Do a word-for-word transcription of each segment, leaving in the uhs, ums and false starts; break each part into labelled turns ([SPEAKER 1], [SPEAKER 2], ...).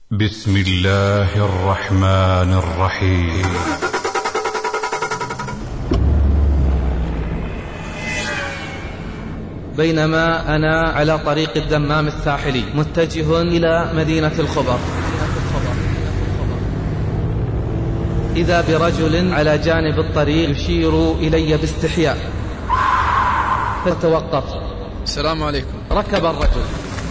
[SPEAKER 1] بسم الله الرحمن الرحيم.
[SPEAKER 2] بينما أنا على طريق الدمام الساحلي متجه إلى مدينة الخبر، إذا برجل على جانب الطريق يشير إلي باستحياء، فتوقف.
[SPEAKER 3] السلام عليكم.
[SPEAKER 2] ركب الرجل.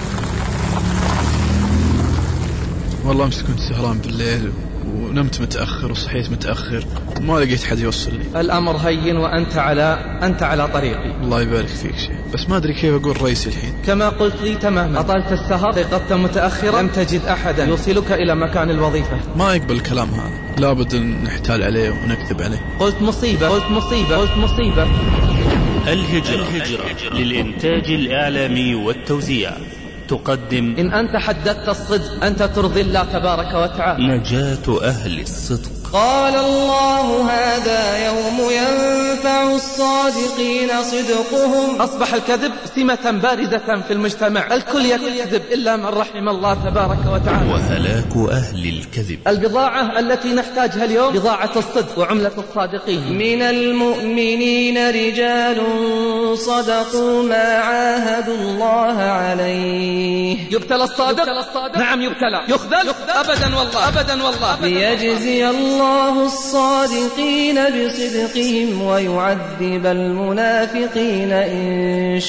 [SPEAKER 3] والله امس كنت سهران بالليل ونمت متأخر وصحيت متأخر، ما لقيت حد يوصل لي.
[SPEAKER 2] الأمر هين وأنت على أنت على طريقي.
[SPEAKER 3] الله يبارك فيك شيء، بس ما أدري كيف أقول رئيسي الحين.
[SPEAKER 2] كما قلت لي تماما، أطلت السهر، استيقظت متأخرا، لم تجد أحدا يوصلك إلى مكان الوظيفة.
[SPEAKER 3] ما يقبل الكلام هذا، لابد أن نحتال عليه ونكذب عليه.
[SPEAKER 2] قلت مصيبة قلت مصيبة قلت مصيبة.
[SPEAKER 4] الهجرة, الهجرة للإنتاج الإعلامي والتوزيع تقدم:
[SPEAKER 2] إن أنت حددت الصدق أنت ترضي الله تبارك وتعالى.
[SPEAKER 4] نجاة أهل الصدق.
[SPEAKER 5] قال الله: هذا يوم ينفع الصادقين صدقهم.
[SPEAKER 2] أصبح الكذب سمة بارزة في المجتمع، الكل يكذب إلا من رحم الله تبارك وتعالى.
[SPEAKER 4] وهلاك أهل الكذب.
[SPEAKER 2] البضاعة التي نحتاجها اليوم بضاعة الصدق وعملة الصادقين.
[SPEAKER 5] من المؤمنين رجال صدقوا ما عاهدوا الله عليه.
[SPEAKER 2] يبتلى الصادق؟ نعم يبتلى. يخذل؟ أبدا والله أبدا والله.
[SPEAKER 5] ليجزي الله الصادقين بصدقهم ويعذب المنافقين إن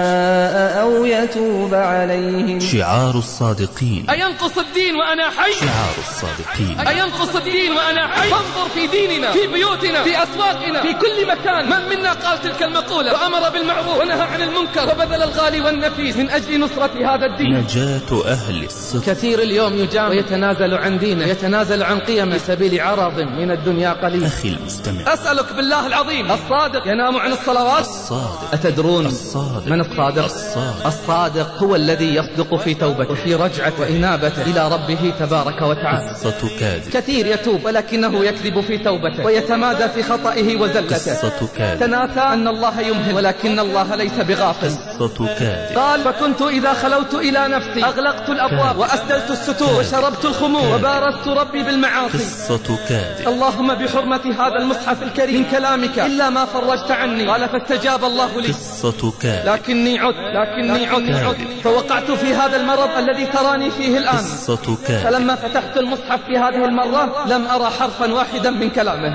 [SPEAKER 5] شاء أو يتوب عليهم.
[SPEAKER 4] شعار الصادقين:
[SPEAKER 2] أينقص الدين وأنا حي؟
[SPEAKER 4] شعار الصادقين:
[SPEAKER 2] أينقص الدين وأنا حي؟ فانظر في ديننا، في بيوتنا، في أسواقنا، في كل مكان، من منا قال تلك المقولة وأمر بالمعروف ونهى عن المنكر وبذل الغالي والنفيس من أجل نصرة هذا الدين؟
[SPEAKER 4] نجاة أهل الصدق.
[SPEAKER 2] كثير اليوم يجام ويتنازل عن دينه، يتنازل عن قيمه سبيل عرض من الدنيا قليل.
[SPEAKER 4] أخي المستمع،
[SPEAKER 2] أسألك بالله العظيم، الصادق ينام عن الصلوات؟
[SPEAKER 4] الصادق.
[SPEAKER 2] أتدرون
[SPEAKER 4] الصادق.
[SPEAKER 2] من الصادق؟
[SPEAKER 4] الصادق.
[SPEAKER 2] الصادق هو الذي يصدق في توبته وفي رجعة وإنابته إلى ربه تبارك وتعالى.
[SPEAKER 4] قصة كاذب.
[SPEAKER 2] كثير يتوب ولكنه يكذب في توبته ويتمادى في خطئه وزلته.
[SPEAKER 4] قصة كاذب.
[SPEAKER 2] تناسى أن الله يمهل ولكن الله ليس بغافل.
[SPEAKER 4] قصة كاذب.
[SPEAKER 2] قال: فكنت إذا خلوت إلى نفسي أغلقت الأبواب وأسدلت الستور وشربت الخمور وبارزت ربي بالمعاصي.
[SPEAKER 4] قصة كاذب.
[SPEAKER 2] اللهم بحرمة هذا المصحف الكريم من كلامك إلا ما فرجت عني. قال: فاستجاب الله لي.
[SPEAKER 4] قصة كاذب.
[SPEAKER 2] لكني عدت لكني عدت فوقعت في هذا المرض الذي تراني فيه الآن.
[SPEAKER 4] قصة كاذب.
[SPEAKER 2] فلما فتحت المصحف في هذه المرة لم أرى حرفا واحدا من كلامه.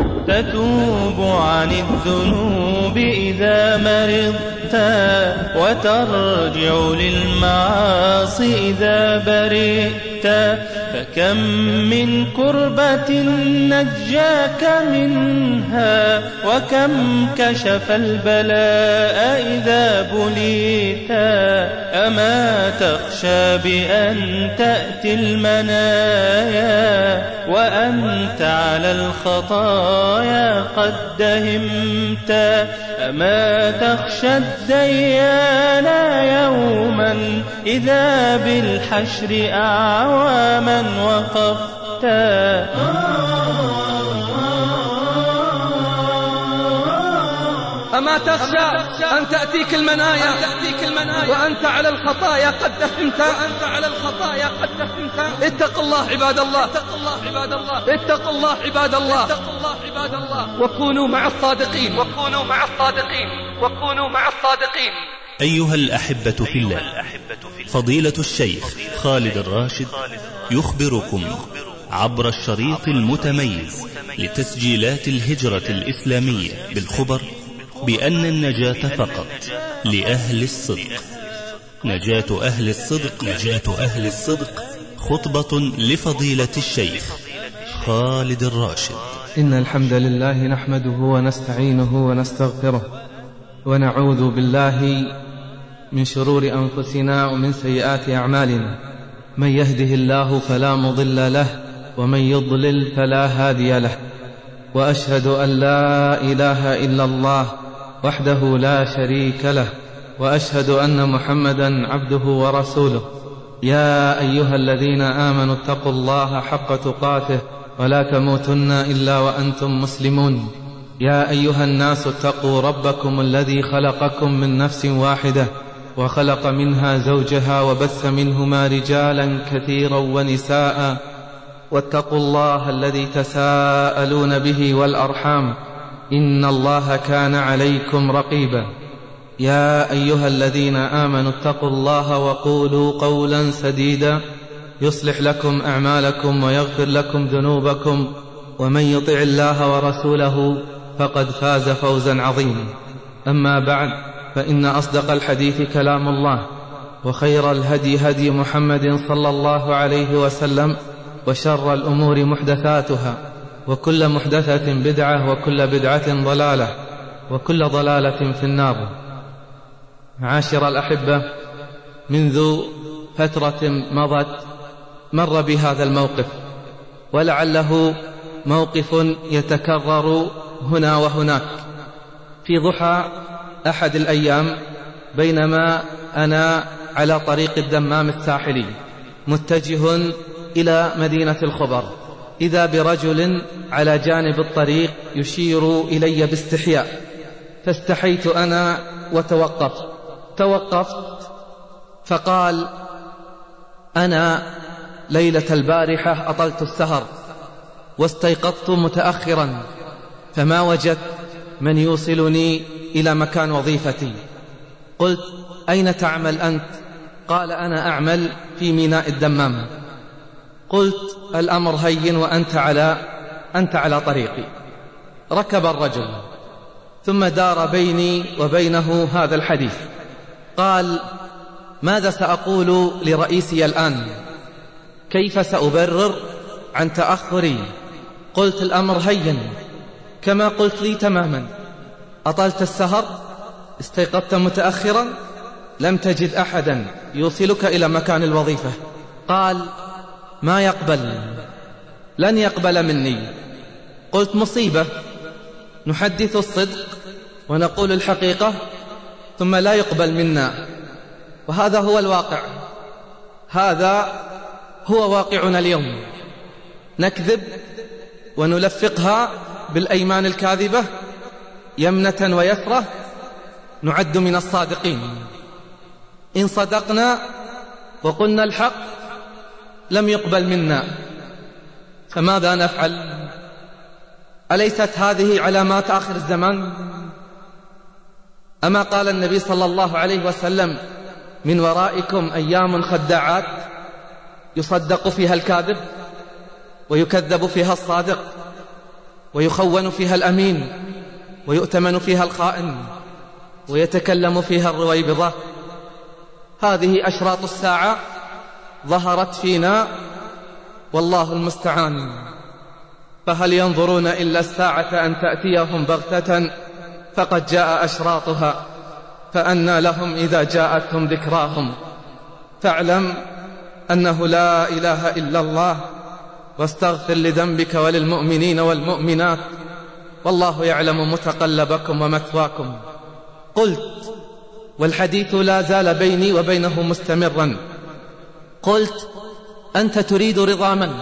[SPEAKER 6] تتوب عن الذنوب إذا مرضت وترجع للمعاصي إذا برئت، فكم من كربة نجاك منها وكم كشف البلاء إذا بليت. أما تخشى بأن تأتي المنايا وأنت على الخطايا قد دهمت؟ أما تخشى الديان يوما إذا بالحشر أعواما وقفت؟
[SPEAKER 2] أما تخشى أن تأتيك المنايا وأنت على الخطايا قد دهمت؟ وأنت على الخطايا قد دهمت. اتقوا الله عباد الله، اتقوا الله عباد الله، اتقوا الله عباد الله، اتقوا الله عباد الله، وكونوا مع الصادقين، وكونوا مع الصادقين، وكونوا مع الصادقين.
[SPEAKER 4] أيها الأحبة في الله، فضيلة الشيخ خالد الراشد يخبركم عبر الشريط المتميز لتسجيلات الهجرة الإسلامية بالخبر بأن النجاة فقط لأهل الصدق. نجاة أهل الصدق. نجاة أهل الصدق خطبة لفضيلة الشيخ خالد الراشد.
[SPEAKER 2] إن الحمد لله نحمده ونستعينه ونستغفره ونعوذ بالله من شرور أنفسنا ومن سيئات أعمالنا. من يهده الله فلا مضل له ومن يضلل فلا هادي له. وأشهد أن لا إله إلا الله وحده لا شريك له، وأشهد أن محمدا عبده ورسوله. يا أيها الذين آمنوا اتقوا الله حق تقاته ولا تموتن إلا وأنتم مسلمون. يا أيها الناس اتقوا ربكم الذي خلقكم من نفس واحدة وخلق منها زوجها وبث منهما رجالا كثيرا ونساء واتقوا الله الذي تساءلون به والأرحام إن الله كان عليكم رقيبا يا أيها الذين آمنوا اتقوا الله وقولوا قولا سديدا يصلح لكم أعمالكم ويغفر لكم ذنوبكم ومن يطع الله ورسوله فقد فاز فوزا عظيما. أما بعد، فإن أصدق الحديث كلام الله، وخير الهدي هدي محمد صلى الله عليه وسلم، وشر الأمور محدثاتها، وكل محدثة بدعة، وكل بدعة ضلالة، وكل ضلالة في النار. معاشر الأحبة، منذ فترة مضت مر بهذا الموقف، ولعله موقف يتكرر هنا وهناك. في ضحى أحد الأيام بينما أنا على طريق الدمام الساحلي متجه إلى مدينة الخبر، إذا برجل على جانب الطريق يشير إلي باستحياء، فاستحيت أنا وتوقفت توقفت فقال: أنا ليلة البارحة أطلت السهر واستيقظت متأخرا، فما وجدت من يوصلني إلى مكان وظيفتي. قلت: أين تعمل أنت؟ قال: أنا أعمل في ميناء الدمام. قلت: الأمر هين وأنت على أنت على طريقي. ركب الرجل، ثم دار بيني وبينه هذا الحديث. قال: ماذا سأقول لرئيسي الآن؟ كيف سأبرر عن تأخري؟ قلت: الأمر هين كما قلت لي تماما. أطلت السهر، استيقظت متأخرا، لم تجد أحدا يوصلك إلى مكان الوظيفة. قال: ما يقبل، لن يقبل مني. قلت: مصيبة، نحدث الصدق ونقول الحقيقة ثم لا يقبل منا، وهذا هو الواقع، هذا هو واقعنا اليوم. نكذب ونلفقها بالأيمان الكاذبة، يمنة ويسرة، نعد من الصادقين. إن صدقنا وقلنا الحق لم يقبل منا، فماذا نفعل؟ أليست هذه علامات آخر الزمان؟ أما قال النبي صلى الله عليه وسلم: من ورائكم أيام خداعات يصدق فيها الكاذب ويكذب فيها الصادق ويخون فيها الأمين ويؤتمن فيها الخائن ويتكلم فيها الرويبضة. هذه أشراط الساعة ظهرت فينا، والله المستعان. فهل ينظرون إلا الساعة أن تأتيهم بغتة فقد جاء أشراطها، فأنى لهم إذا جاءتهم ذكراهم. فاعلم أنه لا إله إلا الله، واستغفر لذنبك وللمؤمنين والمؤمنات، والله يعلم متقلبكم ومثواكم. قلت، والحديث لا زال بيني وبينه مستمرا، قلت: أنت تريد رضا من؟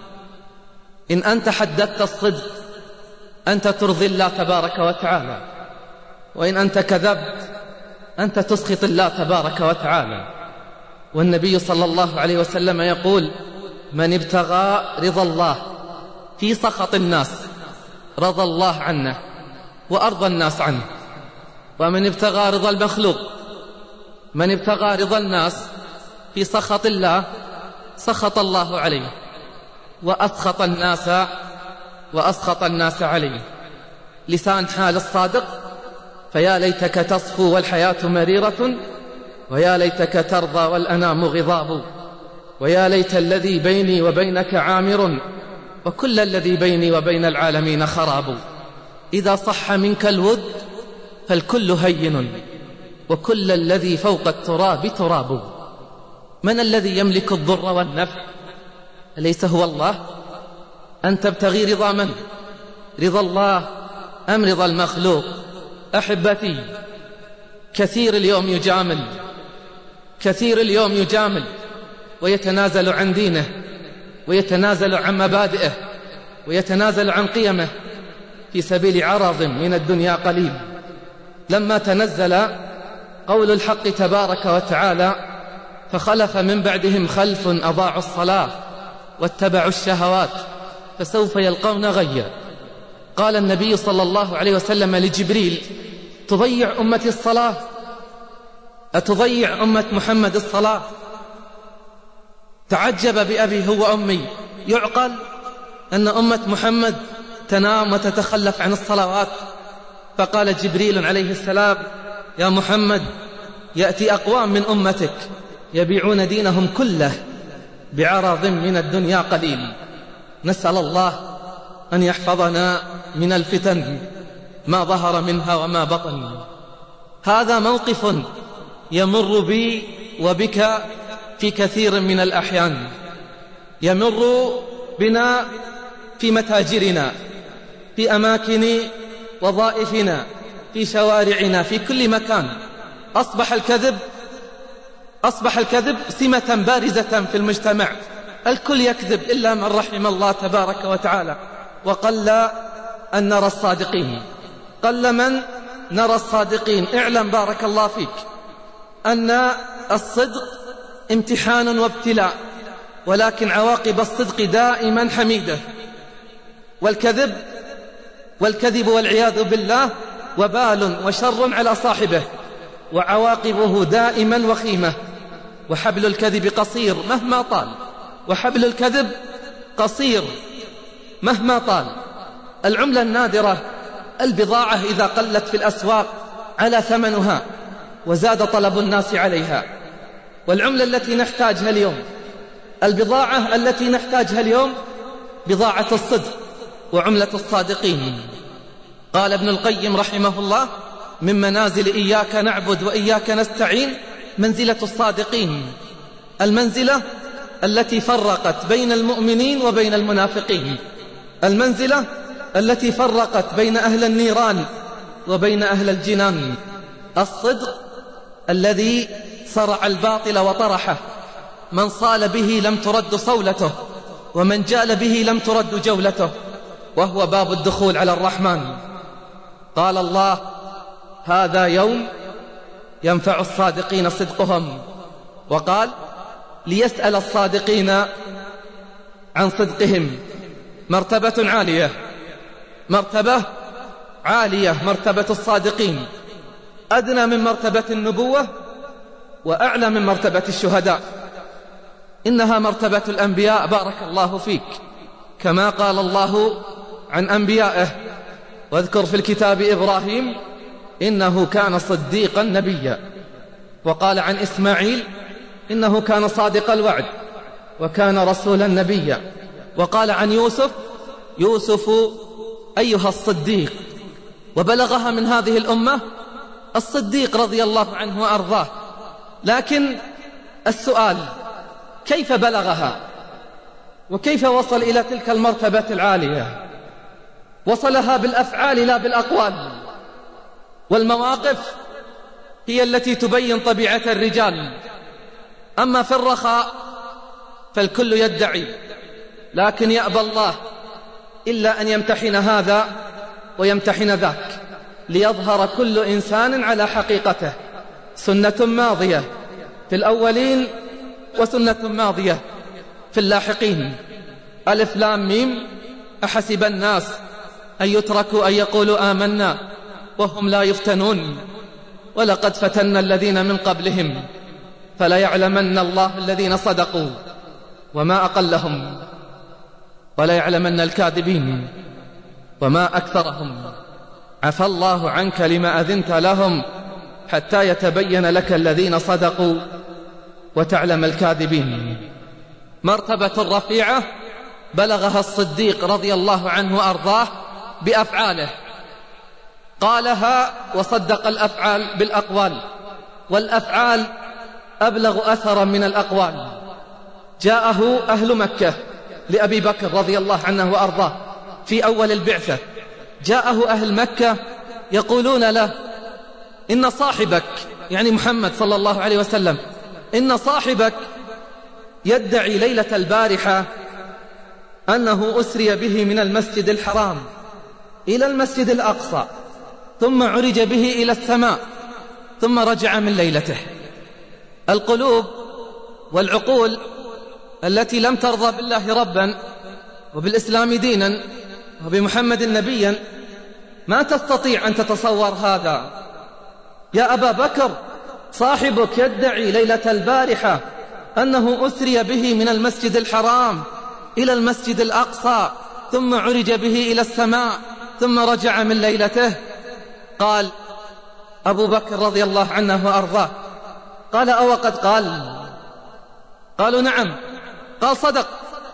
[SPEAKER 2] إن أنت حدثت الصدق أنت ترضي الله تبارك وتعالى، وإن أنت كذبت أنت تسخط الله تبارك وتعالى. والنبي صلى الله عليه وسلم يقول: من ابتغى رضا الله في سخط الناس رضى الله عنه وأرضى الناس عنه، ومن ابتغى رضا المخلوق من ابتغى رضا الناس في سخط الله سخط الله عليه وأسخط الناس وأسخط الناس عليه. لسان حال الصادق: فيا ليتك تصفو والحياة مريرة، ويا ليتك ترضى والأنام غضاب، ويا ليت الذي بيني وبينك عامر، وكل الذي بيني وبين العالمين خراب. إذا صح منك الود فالكل هين، وكل الذي فوق التراب تراب. من الذي يملك الضر والنفع؟ أليس هو الله؟ أن تبتغي رضا من؟ رضا الله أم رضا المخلوق؟ أحبتي، كثير اليوم يجامل كثير اليوم يجامل ويتنازل عن دينه، ويتنازل عن مبادئه، ويتنازل عن قيمه في سبيل عرض من الدنيا قليل. لما تنزل قول الحق تبارك وتعالى: فخلف من بعدهم خلف أضاعوا الصلاة واتبعوا الشهوات فسوف يلقون غيا. قال النبي صلى الله عليه وسلم لجبريل: تضيع أمتي الصلاة؟ أتضيع أمة محمد الصلاة؟ تعجب بأبي هو أمي، يعقل أن أمة محمد تنام وتتخلف عن الصلوات؟ فقال جبريل عليه السلام: يا محمد، يأتي أقوام من أمتك يبيعون دينهم كله بعرض من الدنيا قليل. نسأل الله أن يحفظنا من الفتن ما ظهر منها وما بطن. هذا موقف يمر بي وبك في كثير من الأحيان، يمر بنا في متاجرنا، في أماكن وظائفنا، في شوارعنا، في كل مكان. أصبح الكذب أصبح الكذب سمة بارزة في المجتمع، الكل يكذب إلا من رحم الله تبارك وتعالى. وقل أن نرى الصادقين، قل من نرى الصادقين. اعلم بارك الله فيك أن الصدق امتحان وابتلاء، ولكن عواقب الصدق دائما حميدة. والكذب والكذب والعياذ بالله وبال وشر على صاحبه، وعواقبه دائما وخيمة. وحبل الكذب قصير مهما طال، وحبل الكذب قصير مهما طال. العملة النادرة، البضاعة إذا قلت في الأسواق على ثمنها وزاد طلب الناس عليها. والعملة التي نحتاجها اليوم، البضاعة التي نحتاجها اليوم بضاعة الصدق وعملة الصادقين. قال ابن القيم رحمه الله: من منازل إياك نعبد وإياك نستعين منزلة الصادقين، المنزلة التي فرقت بين المؤمنين وبين المنافقين، المنزلة التي فرقت بين أهل النيران وبين أهل الجنان. الصدق الذي صرع الباطل وطرحه، من صال به لم ترد صولته، ومن جال به لم ترد جولته، وهو باب الدخول على الرحمن. قال الله: هذا يوم ينفع الصادقين صدقهم. وقال: ليسأل الصادقين عن صدقهم. مرتبة عالية، مرتبة عالية، مرتبة الصادقين، أدنى من مرتبة النبوة وأعلى من مرتبة الشهداء. إنها مرتبة الأنبياء بارك الله فيك، كما قال الله عن أنبيائه: واذكر في الكتاب إبراهيم إنه كان صديقا نبيا. وقال عن إسماعيل: إنه كان صادق الوعد وكان رسولا نبيا. وقال عن يوسف: يوسف أيها الصديق. وبلغها من هذه الأمة الصديق رضي الله عنه وأرضاه. لكن السؤال: كيف بلغها؟ وكيف وصل إلى تلك المرتبة العالية؟ وصلها بالأفعال لا بالأقوال. والمواقف هي التي تبين طبيعة الرجال. أما في الرخاء فالكل يدعي، لكن يأبى الله إلا أن يمتحن هذا ويمتحن ذاك، ليظهر كل إنسان على حقيقته. سنة ماضية في الأولين وسنة ماضية في اللاحقين. ألف لام ميم: أحسب الناس أن يتركوا أن يقولوا آمنا وهم لا يفتنون ولقد فتنا الذين من قبلهم فلا يعلمن الله الذين صدقوا وما أقلهم ولا يعلمن الكاذبين وما أكثرهم. عفى الله عنك لما أذنت لهم حتى يتبين لك الذين صدقوا وتعلم الكاذبين. مرتبة رفيعة بلغها الصديق رضي الله عنه وأرضاه بأفعاله، قالها وصدق الأفعال بالأقوال، والأفعال أبلغ أثرا من الأقوال. جاءه أهل مكة لأبي بكر رضي الله عنه وأرضاه في أول البعثة، جاءه أهل مكة يقولون له: إن صاحبك، يعني محمد صلى الله عليه وسلم، إن صاحبك يدعي ليلة البارحة أنه أسري به من المسجد الحرام إلى المسجد الأقصى ثم عرج به إلى السماء ثم رجع من ليلته. القلوب والعقول التي لم ترضى بالله ربا وبالإسلام دينا وبمحمد نبيا ما تستطيع أن تتصور هذا. يا أبا بكر، صاحبك يدعي ليلة البارحة أنه أسري به من المسجد الحرام إلى المسجد الأقصى ثم عرج به إلى السماء ثم رجع من ليلته. قال أبو بكر رضي الله عنه وأرضاه: قال أو قد قال؟ قالوا نعم. قال صدق،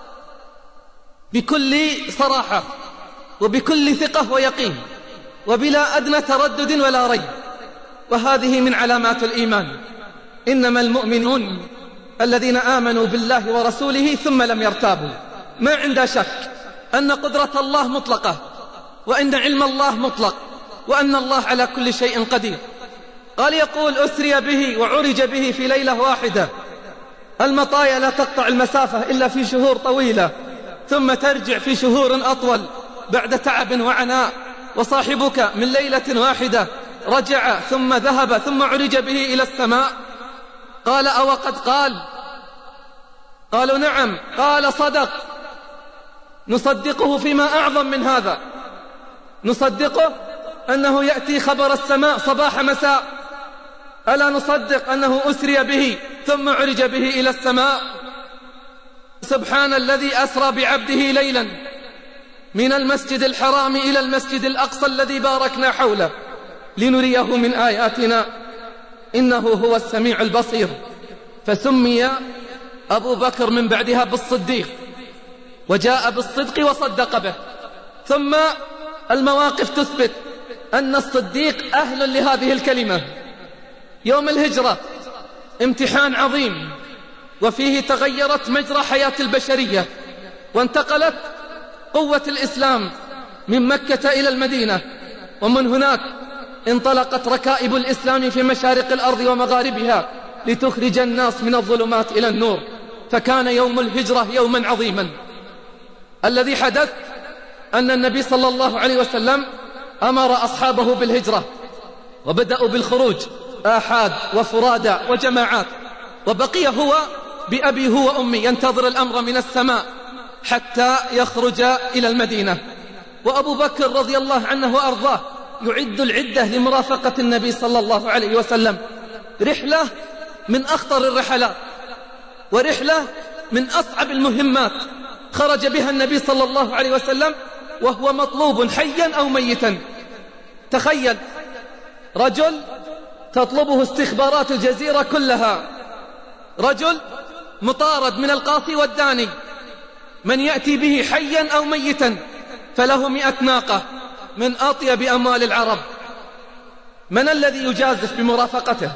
[SPEAKER 2] بكل صراحة وبكل ثقة ويقين وبلا أدنى تردد ولا ريب. وهذه من علامات الإيمان. إنما المؤمنون الذين آمنوا بالله ورسوله ثم لم يرتابوا، ما عنده شك أن قدرة الله مطلقة وأن علم الله مطلق وأن الله على كل شيء قدير. قال يقول أسري به وعرج به في ليلة واحدة. المطايا لا تقطع المسافة إلا في شهور طويلة ثم ترجع في شهور أطول بعد تعب وعناء، وصاحبك من ليلة واحدة رجع ثم ذهب ثم عرج به إلى السماء. قال أو قد قال؟ قالوا نعم. قال صدق، نصدقه فيما أعظم من هذا، نصدقه أنه يأتي خبر السماء صباح مساء. ألا نصدق أنه أسري به ثم عرج به إلى السماء؟ سبحان الذي أسرى بعبده ليلا من المسجد الحرام إلى المسجد الأقصى الذي باركنا حوله لنريه من آياتنا إنه هو السميع البصير. فسمي أبو بكر من بعدها بالصديق، وجاء بالصدق وصدق به. ثم المواقف تثبت أن الصديق أهل لهذه الكلمة. يوم الهجرة امتحان عظيم، وفيه تغيرت مجرى حياة البشرية، وانتقلت قوة الإسلام من مكة إلى المدينة، ومن هناك انطلقت ركائب الإسلام في مشارق الأرض ومغاربها لتخرج الناس من الظلمات إلى النور. فكان يوم الهجرة يوما عظيما. الذي حدث أن النبي صلى الله عليه وسلم أمر أصحابه بالهجرة، وبدأوا بالخروج آحاد وفرادى وجماعات، وبقي هو بأبي هو وأمي ينتظر الأمر من السماء حتى يخرج إلى المدينة. وأبو بكر رضي الله عنه وأرضاه يعد العدة لمرافقة النبي صلى الله عليه وسلم. رحلة من أخطر الرحلات، ورحلة من أصعب المهمات خرج بها النبي صلى الله عليه وسلم وهو مطلوب حيا أو ميتا. تخيل رجل تطلبه استخبارات الجزيرة كلها، رجل مطارد من القاصي والداني، من يأتي به حيا أو ميتا فله مئة ناقة من أطيب أموال العرب. من الذي يجازف بمرافقته؟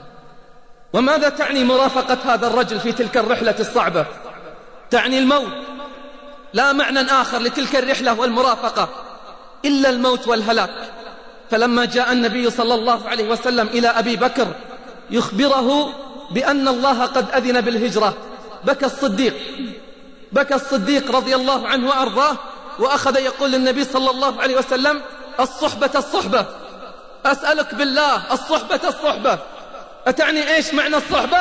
[SPEAKER 2] وماذا تعني مرافقة هذا الرجل في تلك الرحلة الصعبة؟ تعني الموت، لا معنى آخر لتلك الرحلة والمرافقة إلا الموت والهلاك. فلما جاء النبي صلى الله عليه وسلم إلى أبي بكر يخبره بأن الله قد أذن بالهجرة، بكى الصديق، بكى الصديق رضي الله عنه وأرضاه، وأخذ يقول للنبي صلى الله عليه وسلم: الصحبة الصحبة، أسألك بالله الصحبة الصحبة. أتعني إيش معنى الصحبة؟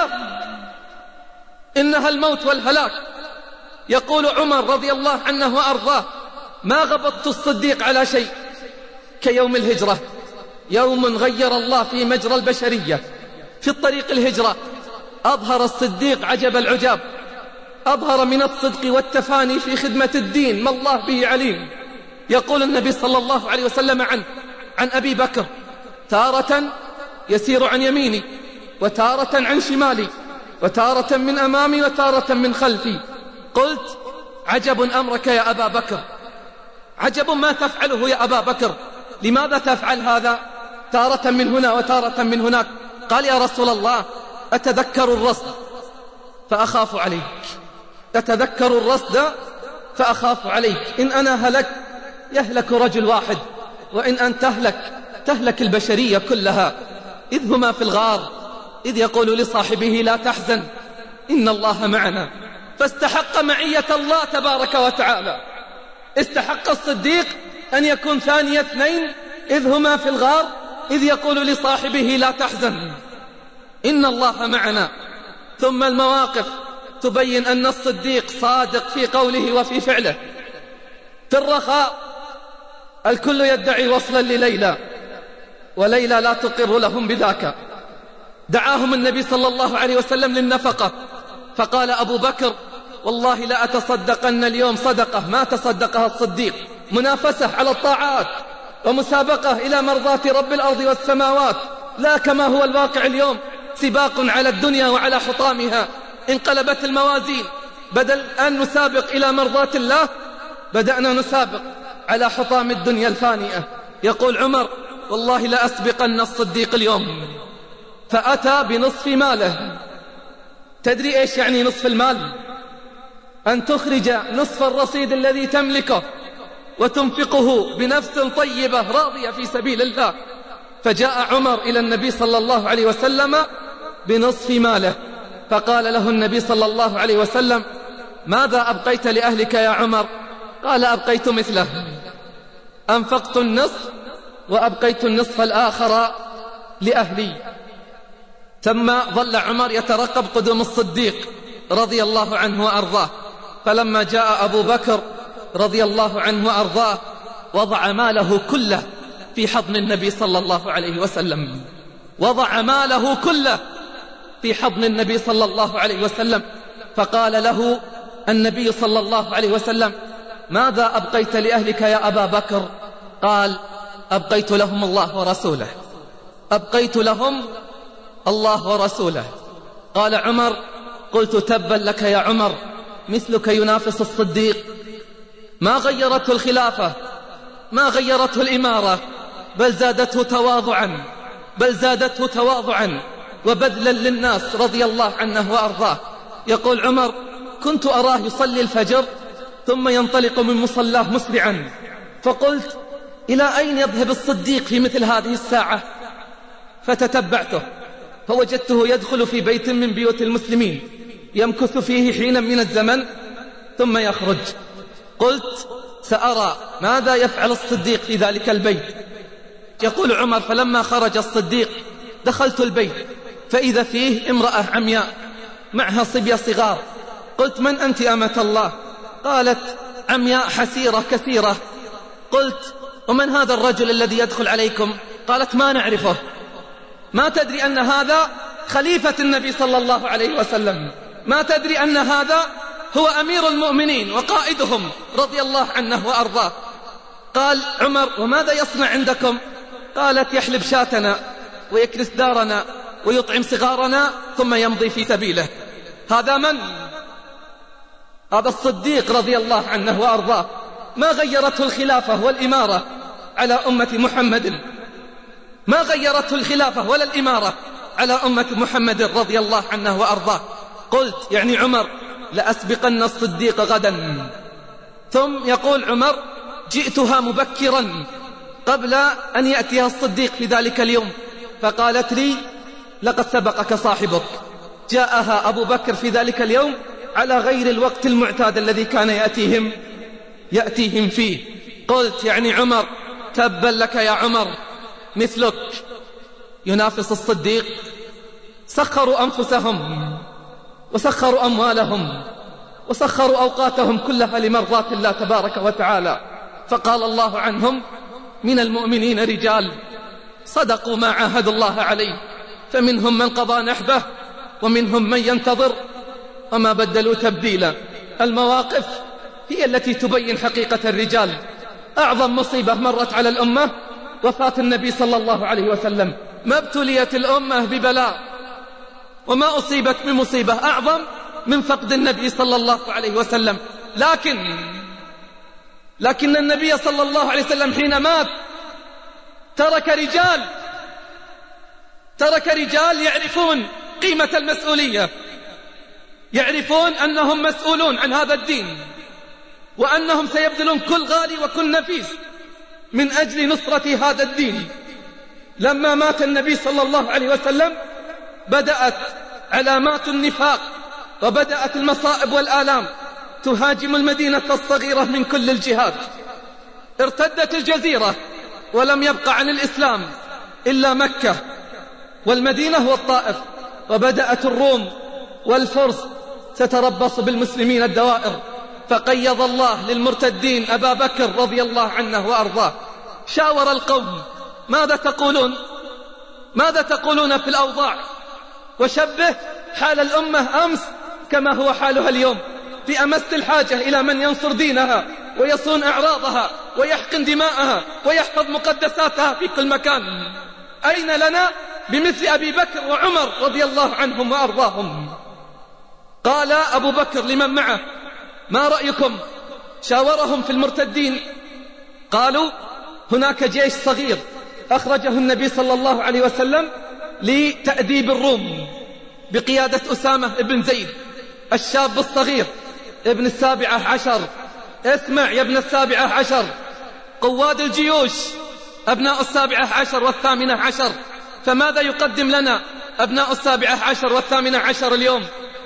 [SPEAKER 2] إنها الموت والهلاك. يقول عمر رضي الله عنه وأرضاه: ما غبطت الصديق على شيء كيوم الهجرة، يوم غير الله في مجرى البشرية. في الطريق الهجرة أظهر الصديق عجب العجاب، أظهر من الصدق والتفاني في خدمة الدين ما الله به عليم. يقول النبي صلى الله عليه وسلم عنه عن أبي بكر: تارة يسير عن يميني، وتارة عن شمالي، وتارة من أمامي، وتارة من خلفي. قلت: عجب أمرك يا أبا بكر، عجب ما تفعله يا أبا بكر، لماذا تفعل هذا؟ تارة من هنا وتارة من هناك. قال: يا رسول الله، أتذكر الرصد فأخاف عليك، أتذكر الرصد فأخاف عليك. إن أنا هلك يهلك رجل واحد، وإن أن تهلك تهلك البشرية كلها. إذ هما في الغار إذ يقول لصاحبه: لا تحزن إن الله معنا. فاستحق معية الله تبارك وتعالى. استحق الصديق أن يكون ثاني اثنين إذ هما في الغار إذ يقول لصاحبه لا تحزن إن الله معنا. ثم المواقف تبين أن الصديق صادق في قوله وفي فعله. في الرخاء الكل يدعي وصلا لليلى، وليلى لا تقر لهم بذاك. دعاهم النبي صلى الله عليه وسلم للنفقة، فقال أبو بكر والله لا أتصدقن اليوم صدقة ما تصدقها الصديق. منافسة على الطاعات ومسابقة إلى مرضات رب الأرض والسماوات، لا كما هو الواقع اليوم، سباق على الدنيا وعلى حطامها. انقلبت الموازين، بدل أن نسابق إلى مرضات الله بدأنا نسابق على حطام الدنيا الفانية. يقول عمر والله لا أسبقن الصديق اليوم، فأتى بنصف ماله. تدري إيش يعني نصف المال؟ أن تخرج نصف الرصيد الذي تملكه وتنفقه بنفس طيبة راضية في سبيل الله. فجاء عمر إلى النبي صلى الله عليه وسلم بنصف ماله، فقال له النبي صلى الله عليه وسلم ماذا أبقيت لأهلك يا عمر؟ قال أبقيت مثله، أنفقت النصف وأبقيت النصف الآخر لأهلي. ثم ظل عمر يترقب قدوم الصديق رضي الله عنه وأرضاه، فلما جاء أبو بكر رضي الله عنه وأرضاه وضع ماله كله في حضن النبي صلى الله عليه وسلم، وضع ماله كله في حضن النبي صلى الله عليه وسلم. فقال له النبي صلى الله عليه وسلم ماذا أبقيت لأهلك يا أبا بكر؟ قال أبقيت لهم الله ورسوله، أبقيت لهم الله ورسوله. قال عمر قلت تبا لك يا عمر، مثلك ينافس الصديق. ما غيرته الخلافة، ما غيرته الإمارة، بل زادته تواضعا، بل زادته تواضعا وبذلا للناس رضي الله عنه وأرضاه. يقول عمر كنت أراه يصلي الفجر ثم ينطلق من مصلاه مسرعا، فقلت إلى أين يذهب الصديق في مثل هذه الساعة؟ فتتبعته فوجدته يدخل في بيت من بيوت المسلمين يمكث فيه حينا من الزمن ثم يخرج. قلت سأرى ماذا يفعل الصديق في ذلك البيت. يقول عمر فلما خرج الصديق دخلت البيت فإذا فيه امرأة عمياء معها صبية صغار. قلت من أنت أمة الله؟ قالت عمياء حسيرة كثيرة. قلت ومن هذا الرجل الذي يدخل عليكم؟ قالت ما نعرفه. ما تدري أن هذا خليفة النبي صلى الله عليه وسلم؟ ما تدري أن هذا هو أمير المؤمنين وقائدهم رضي الله عنه وأرضاه؟ قال عمر وماذا يصنع عندكم؟ قالت يحلب شاتنا ويكنس دارنا ويطعم صغارنا ثم يمضي في سبيله. هذا من؟ هذا الصديق رضي الله عنه وأرضاه. ما غيرته الخلافة والإمارة على أمة محمد، ما غيرته الخلافة ولا الإمارة على أمة محمد رضي الله عنه وأرضاه. قلت يعني عمر لأسبقن الصديق غدا. ثم يقول عمر جئتها مبكرا قبل أن يأتيها الصديق في ذلك اليوم، فقالت لي لقد سبقك صاحبك. جاءها أبو بكر في ذلك اليوم على غير الوقت المعتاد الذي كان يأتيهم يأتيهم فيه. قلت يعني عمر تبا لك يا عمر، مثلك ينافس الصديق. سخروا أنفسهم وسخروا أموالهم وسخروا أوقاتهم كلها لمرضاة الله تبارك وتعالى. فقال الله عنهم من المؤمنين رجال صدقوا ما عاهدوا الله عليه، فمنهم من قضى نحبه ومنهم من ينتظر وما بدلوا تبديلا. المواقف هي التي تبين حقيقة الرجال. أعظم مصيبة مرت على الأمة وفاة النبي صلى الله عليه وسلم. ما ابتليت الأمة ببلاء وما أصيبت بمصيبة أعظم من فقد النبي صلى الله عليه وسلم. لكن لكن النبي صلى الله عليه وسلم حين مات ترك رجال ترك رجال يعرفون قيمة المسؤولية، يعرفون أنهم مسؤولون عن هذا الدين وأنهم سيبذلون كل غالي وكل نفيس من أجل نصرة هذا الدين. لما مات النبي صلى الله عليه وسلم بدأت علامات النفاق وبدأت المصائب والآلام تهاجم المدينة الصغيرة من كل الجهات. ارتدت الجزيرة ولم يبق عن الإسلام إلا مكة والمدينة والطائف، وبدأت الروم والفرس تتربص بالمسلمين الدوائر، فقيض الله للمرتدين أبا بكر رضي الله عنه وأرضاه. شاور القوم: ماذا تقولون؟ ماذا تقولون في الأوضاع؟ وشبه حال الأمة أمس كما هو حالها اليوم، في أمس الحاجة إلى من ينصر دينها ويصون أعراضها ويحقن دماءها ويحفظ مقدساتها في كل مكان. أين لنا بمثل أبي بكر وعمر رضي الله عنهم وأرضاهم؟ قال أبو بكر لمن معه: ما رأيكم؟ شاورهم في المرتدين. قالوا: هناك جيش صغير أخرجه النبي صلى الله عليه وسلم لتأديب الروم بقيادة أسامة بن زيد الشاب الصغير ابن السابعة عشر. اسمع يا ابن السابعة عشر، قواد الجيوش أبناء السابعة عشر والثامنة عشر. فماذا يقدم لنا أبناء السابعة عشر والثامنة عشر اليوم؟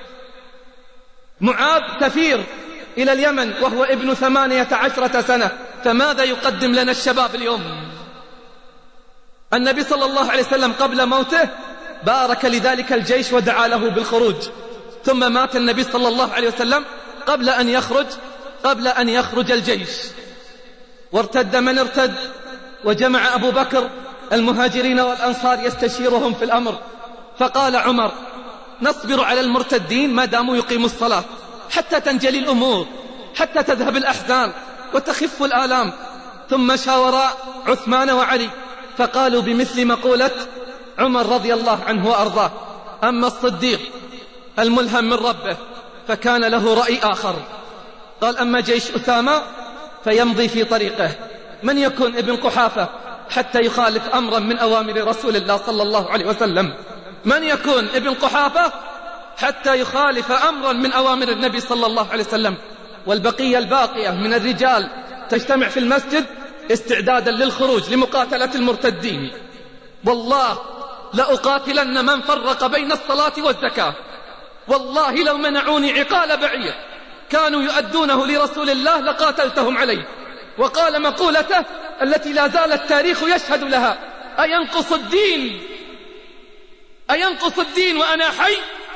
[SPEAKER 2] معاذ سفير إلى اليمن وهو ابن ثمانية عشرة سنة، فماذا يقدم لنا الشباب اليوم؟ النبي صلى الله عليه وسلم قبل موته بارك لذلك الجيش ودعا له بالخروج، ثم مات النبي صلى الله عليه وسلم قبل أن يخرج قبل أن يخرج الجيش، وارتد من ارتد، وجمع أبو بكر المهاجرين والأنصار يستشيرهم في الأمر. فقال عمر: نصبر على المرتدين ما داموا يقيموا الصلاة حتى تنجلي الأمور، حتى تذهب الأحزان وتخف الآلام. ثم شاور عثمان وعلي فقالوا بمثل مقولة عمر رضي الله عنه وأرضاه. أما الصديق الملهم من ربه فكان له رأي آخر، قال: أما جيش أسامة فيمضي في طريقه. من يكون ابن قحافة حتى يخالف أمرا من أوامر رسول الله صلى الله عليه وسلم؟ من يكون ابن قحافة حتى يخالف أمرا من أوامر النبي صلى الله عليه وسلم؟ والبقية الباقية من الرجال تجتمع في المسجد استعدادا للخروج لمقاتلة المرتدين. والله لأقاتلن من فرق بين الصلاة والزكاة، والله لو منعوني عقال بعير كانوا يؤدونه لرسول الله لقاتلتهم عليه. وقال مقولته التي لا زال التاريخ يشهد لها: أينقص الدين أينقص الدين وأنا حي؟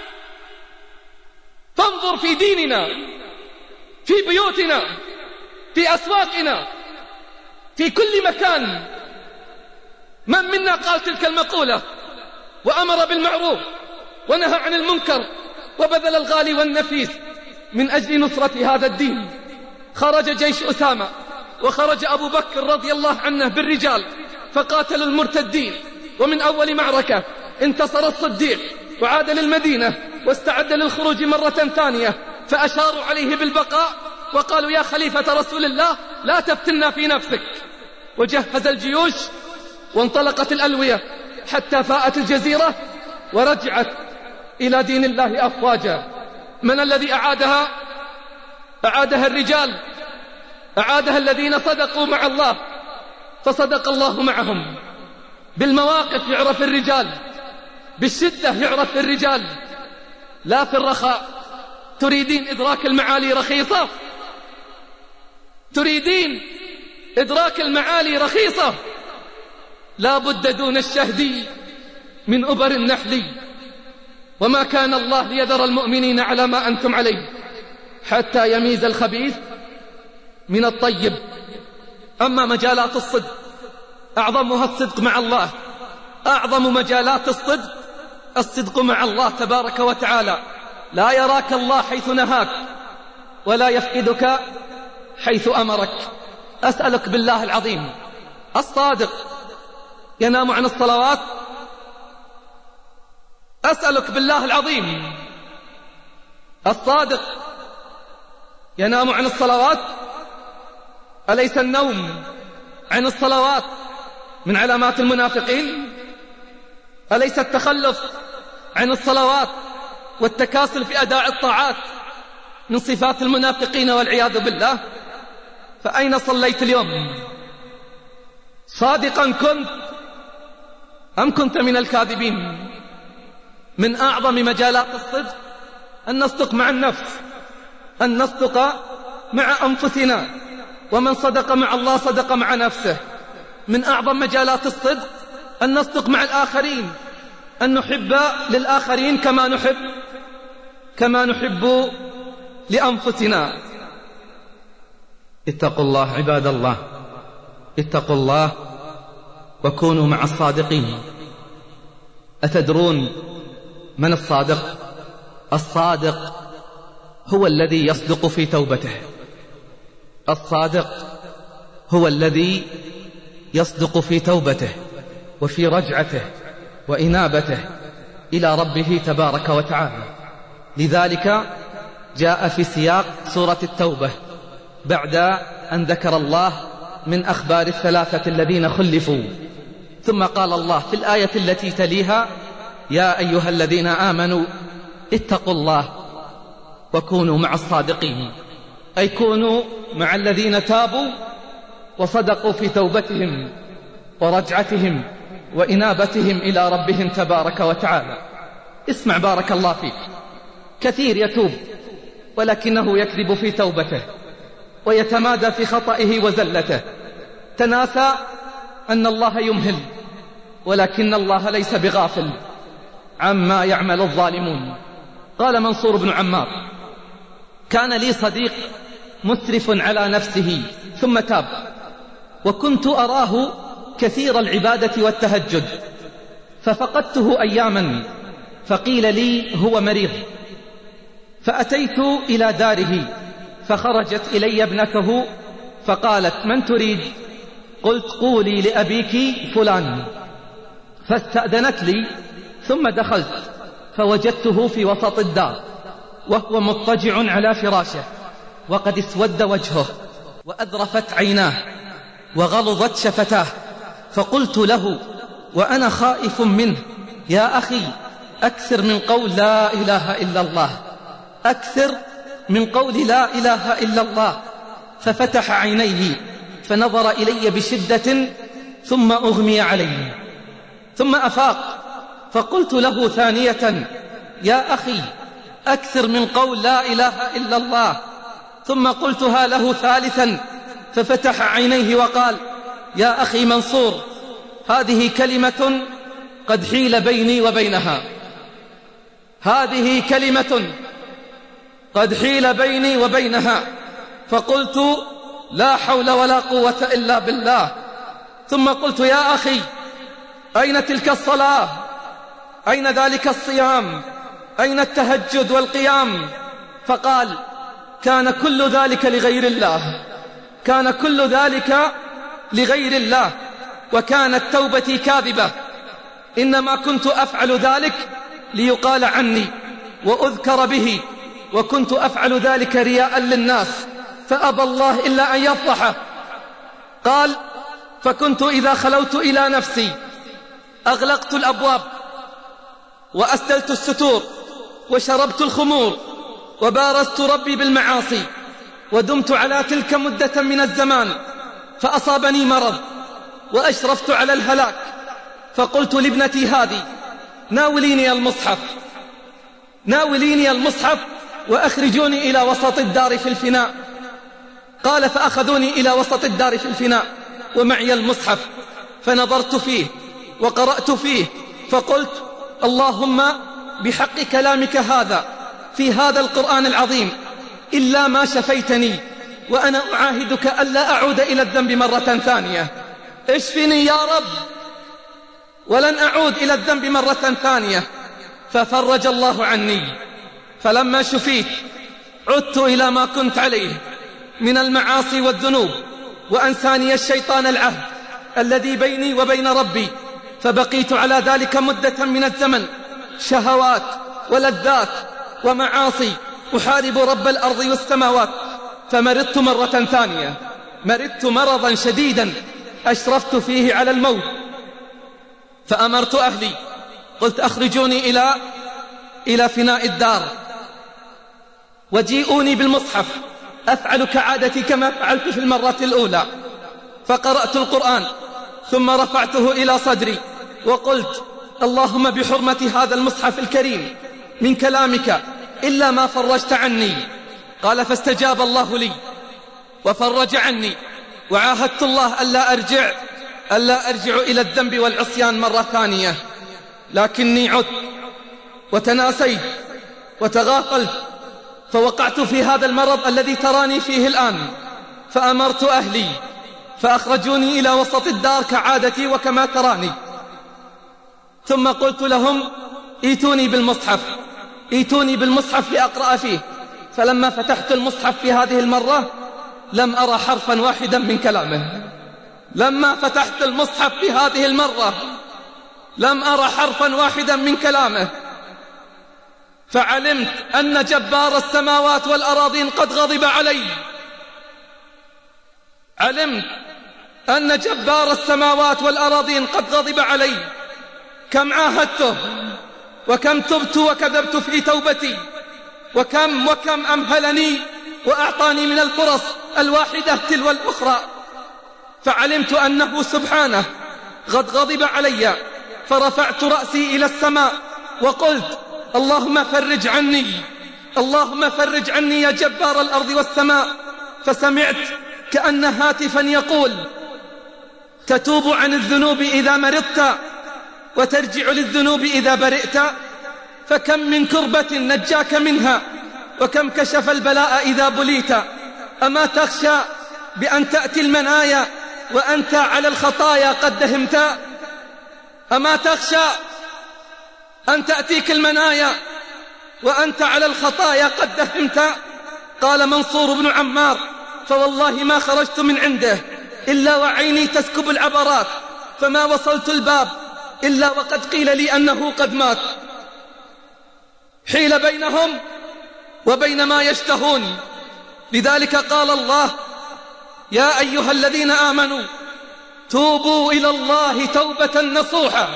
[SPEAKER 2] فانظر في ديننا، في بيوتنا، في أسواقنا، في كل مكان. من منا قال تلك المقولة وأمر بالمعروف ونهى عن المنكر وبذل الغالي والنفيس من أجل نصرة هذا الدين؟ خرج جيش أسامة وخرج أبو بكر رضي الله عنه بالرجال فقاتلوا المرتدين، ومن أول معركة انتصر الصديق وعاد للمدينة واستعد للخروج مرة ثانية، فأشاروا عليه بالبقاء وقالوا: يا خليفة رسول الله لا تفتنا في نفسك. وجهز الجيوش وانطلقت الألوية حتى فاءت الجزيرة ورجعت إلى دين الله أفواجا. من الذي أعادها؟ أعادها الرجال، أعادها الذين صدقوا مع الله فصدق الله معهم. بالمواقف يعرف الرجال، بالشدة يعرف الرجال، لا في الرخاء. تريدين إدراك المعالي رخيصة؟ تريدين إدراك المعالي رخيصة؟ لا بد دون الشهد من أبر النحل. وما كان الله ليذر المؤمنين على ما أنتم عليه حتى يميز الخبيث من الطيب. أما مجالات الصدق أعظمها الصدق مع الله، أعظم مجالات الصدق الصدق مع الله تبارك وتعالى. لا يراك الله حيث نهاك ولا يفقدك حيث أمرك. أسألك بالله العظيم، الصادق ينام عن الصلوات؟ أسألك بالله العظيم، الصادق ينام عن الصلوات؟ أليس النوم عن الصلوات من علامات المنافقين؟ أليس التخلف عن الصلوات والتكاسل في أداء الطاعات من صفات المنافقين والعياذ بالله؟ فأين صليت اليوم؟ صادقا كنت أم كنت من الكاذبين؟ من أعظم مجالات الصدق أن نصدق مع النفس، أن نصدق مع أنفسنا، ومن صدق مع الله صدق مع نفسه. من أعظم مجالات الصدق أن نصدق مع الآخرين، أن نحب للآخرين كما نحب كما نحب لأنفسنا. اتقوا الله عباد الله، اتقوا الله وكونوا مع الصادقين. أتدرون من الصادق؟ الصادق هو الذي يصدق في توبته. الصادق هو الذي يصدق في توبته وفي رجعته وإنابته إلى ربه تبارك وتعالى. لذلك جاء في سياق سورة التوبة بعد أن ذكر الله من أخبار الثلاثة الذين خلفوا، ثم قال الله في الآية التي تليها: يا أيها الذين آمنوا اتقوا الله وكونوا مع الصادقين، أي كونوا مع الذين تابوا وصدقوا في توبتهم ورجعتهم وإنابتهم إلى ربهم تبارك وتعالى. اسمع بارك الله فيك، كثير يتوب ولكنه يكذب في توبته ويتمادى في خطئه وزلته، تناسى أن الله يمهل، ولكن الله ليس بغافل عما يعمل الظالمون. قال منصور بن عمار: كان لي صديق مسرف على نفسه ثم تاب، وكنت أراه كثير العبادة والتهجد، ففقدته أياما، فقيل لي هو مريض، فأتيت إلى داره، فخرجت إلي ابنته فقالت: من تريد؟ قلت: قولي لأبيك فلان. فاستأذنت لي، ثم دخلت فوجدته في وسط الدار وهو مضطجع على فراشه، وقد اسود وجهه وأذرفت عيناه وغلظت شفتاه، فقلت له وأنا خائف منه: يا أخي أكثر من قول لا إله إلا الله، أكثر من قول لا إله إلا الله. ففتح عينيه فنظر إلي بشدة ثم أغمي عليه، ثم أفاق، فقلت له ثانية: يا أخي أكثر من قول لا إله إلا الله، ثم قلتها له ثالثا، ففتح عينيه وقال: يا أخي منصور، هذه كلمة قد حيل بيني وبينها، هذه كلمة قد حيل بيني وبينها. فقلت: لا حول ولا قوة إلا بالله. ثم قلت: يا أخي أين تلك الصلاة؟ أين ذلك الصيام؟ أين التهجد والقيام؟ فقال: كان كل ذلك لغير الله، كان كل ذلك لغير الله، وكانت توبتي كاذبة، إنما كنت أفعل ذلك ليقال عني وأذكر به، وكنت أفعل ذلك رياء للناس، فأبى الله إلا أن يفضحه. قال: فكنت إذا خلوت إلى نفسي أغلقت الأبواب وأسدلت الستور وشربت الخمور وبارزت ربي بالمعاصي، ودمت على تلك مدة من الزمان، فأصابني مرض وأشرفت على الهلاك، فقلت لابنتي هذه: ناوليني المصحف، ناوليني المصحف وأخرجوني إلى وسط الدار في الفناء. قال: فأخذوني إلى وسط الدار في الفناء ومعي المصحف، فنظرت فيه وقرأت فيه، فقلت: اللهم بحق كلامك هذا في هذا القرآن العظيم إلا ما شفيتني، وأنا أعاهدك ألا أعود إلى الذنب مرة ثانية، اشفني يا رب ولن أعود إلى الذنب مرة ثانية. ففرج الله عني، فلما شفيت عدت إلى ما كنت عليه من المعاصي والذنوب، وأنساني الشيطان العهد الذي بيني وبين ربي، فبقيت على ذلك مدة من الزمن، شهوات ولذات ومعاصي، أحارب رب الأرض والسماوات. فمرضت مرة ثانية، مرضت مرضا شديدا أشرفت فيه على الموت، فأمرت أهلي، قلت: أخرجوني إلى إلى فناء الدار وجيئوني بالمصحف، أفعل كعادتي كما فعلت في المرة الأولى. فقرأت القرآن ثم رفعته إلى صدري وقلت: اللهم بحرمة هذا المصحف الكريم من كلامك إلا ما فرجت عني. قال: فاستجاب الله لي وفرج عني، وعاهدت الله ألا أرجع ألا أرجع إلى الذنب والعصيان مرة ثانية، لكني عدت وتناسيت وتغافلت، فوقعت في هذا المرض الذي تراني فيه الآن، فأمرت أهلي فأخرجوني إلى وسط الدار كعادتي وكما تراني، ثم قلت لهم ايتوني بالمصحف ايتوني بالمصحف لأقرأ فيه. فلما فتحت المصحف في هذه المرة لم أرى حرفا واحدا من كلامه. لما فتحت المصحف في هذه المرة لم أرى حرفا واحدا من كلامه، فعلمت أن جبار السماوات والأراضين قد غضب علي. علمت أن جبار السماوات والأراضين قد غضب علي. كم عاهدته وكم تبت وكذبت في توبتي، وكم وكم أمهلني وأعطاني من الفرص الواحدة تلو الأخرى، فعلمت أنه سبحانه قد غضب علي. فرفعت رأسي إلى السماء وقلت اللهم فرج عني، اللهم فرج عني يا جبار الأرض والسماء. فسمعت كأن هاتفا يقول تتوب عن الذنوب إذا مرضت وترجع للذنوب إذا برئت، فكم من كربة نجاك منها وكم كشف البلاء إذا بليت. أما تخشى بأن تأتي المنايا وأنت على الخطايا قد دهمت؟ أما تخشى أن تأتيك المنايا وأنت على الخطايا قد دهمت؟ قال منصور بن عمار فوالله ما خرجت من عنده إلا وعيني تسكب العبرات، فما وصلت الباب إلا وقد قيل لي أنه قد مات. حيل بينهم وبين ما يشتهون. لذلك قال الله يا أيها الذين آمنوا توبوا إلى الله توبة نصوحا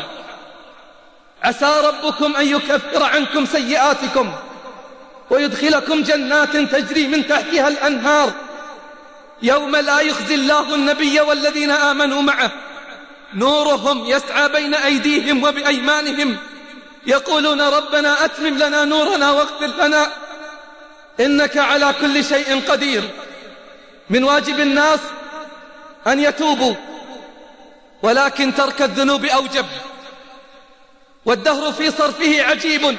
[SPEAKER 2] عسى ربكم أن يكفر عنكم سيئاتكم ويدخلكم جنات تجري من تحتها الأنهار يوم لا يخزي الله النبي والذين آمنوا معه نورهم يسعى بين أيديهم وبأيمانهم يقولون ربنا أتمم لنا نورنا واغفر لنا إنك على كل شيء قدير. من واجب الناس أن يتوبوا، ولكن ترك الذنوب أوجب. والدهر في صرفه عجيب،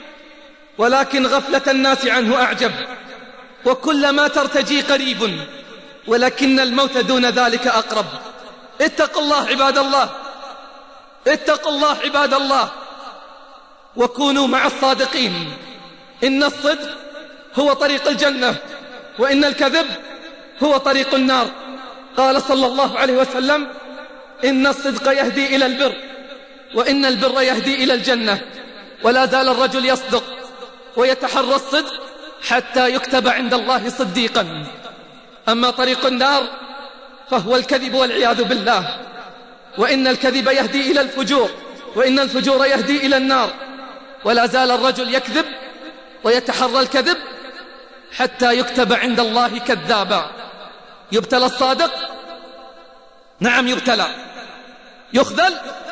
[SPEAKER 2] ولكن غفلة الناس عنه أعجب. وكلما ترتجي قريب، ولكن الموت دون ذلك أقرب. اتقوا الله عباد الله، اتقوا الله عباد الله، وكونوا مع الصادقين. إن الصدق هو طريق الجنة، وإن الكذب هو طريق النار. قال صلى الله عليه وسلم إن الصدق يهدي إلى البر، وإن البر يهدي إلى الجنة. ولا زال الرجل يصدق ويتحرى الصدق حتى يكتب عند الله صديقا. أما طريق النار فهو الكذب والعياذ بالله. وإن الكذب يهدي إلى الفجور، وإن الفجور يهدي إلى النار. ولا زال الرجل يكذب ويتحرى الكذب حتى يكتب عند الله كذابا. يبتلى الصادق، نعم يبتلى. يخذل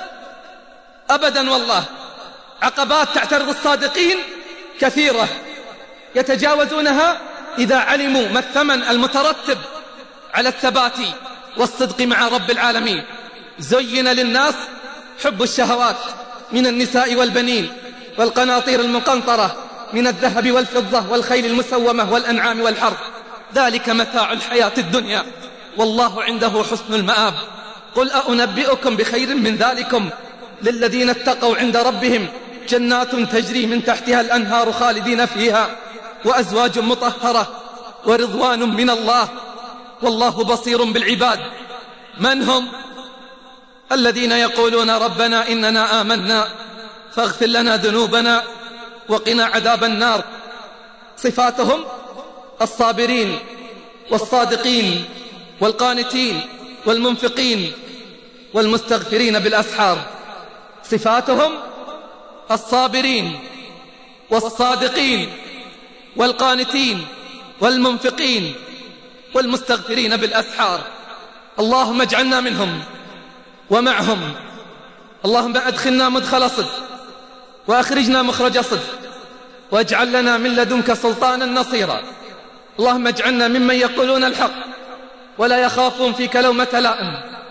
[SPEAKER 2] أبدا والله. عقبات تعترض الصادقين كثيرة يتجاوزونها إذا علموا ما الثمن المترتب على الثبات والصدق مع رب العالمين. زين للناس حب الشهوات من النساء والبنين والقناطير المقنطرة من الذهب والفضة والخيل المسومة والأنعام والحرث، ذلك متاع الحياة الدنيا والله عنده حسن المآب. قل أنبئكم بخير من ذلكم للذين اتقوا عند ربهم جنات تجري من تحتها الأنهار خالدين فيها وأزواج مطهرة ورضوان من الله والله بصير بالعباد. من هم؟ الذين يقولون ربنا إننا آمنا فاغفر لنا ذنوبنا وقنا عذاب النار. صفاتهم الصابرين والصادقين والقانتين والمنفقين والمستغفرين بالأسحار. صفاتهم الصابرين والصادقين والقانتين والمنفقين والمستغفرين بالأسحار. اللهم اجعلنا منهم ومعهم. اللهم أدخلنا مدخل صدق وأخرجنا مخرج صدق واجعل لنا من لدنك سلطانا نصيرا. اللهم اجعلنا ممن يقولون الحق ولا يخافون فيك لومة لائم،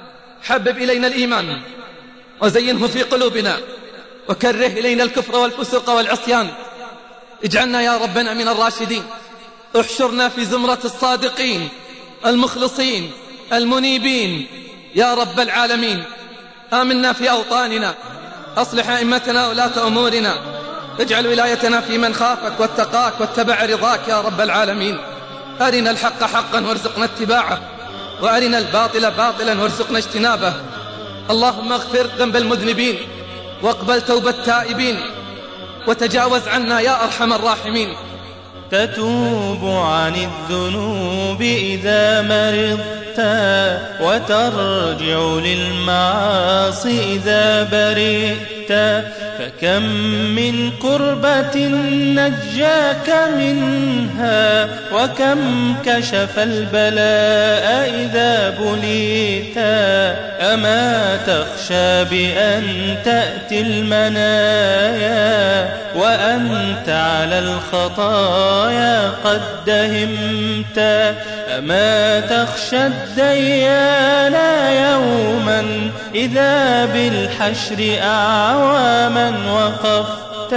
[SPEAKER 2] حبب إلينا الإيمان وزينه في قلوبنا وكره إلينا الكفر والفسوق والعصيان. اجعلنا يا ربنا من الراشدين، احشرنا في زمرة الصادقين المخلصين المنيبين يا رب العالمين. آمنا في أوطاننا، أصلح أئمتنا ولاة أمورنا، اجعل ولايتنا في من خافك واتقاك واتبع رضاك يا رب العالمين. أرنا الحق حقا وارزقنا اتباعه، وأرنا الباطل باطلا وارزقنا اجتنابه. اللهم اغفر ذنب المذنبين واقبل توبة التائبين وتجاوز عنا يا أرحم الراحمين.
[SPEAKER 6] تتوب عن الذنوب إذا مرضت، وترجع للمعاصي إذا برئت، فكم من كربة نجاك منها، وكم كشف البلاء إذا بليت. أما تخشى بأن تأتي المنايا وأنت على الخطايا قد دهمت؟ أما تخشى الديان يوما إذا بالحشر أعواما وقفت؟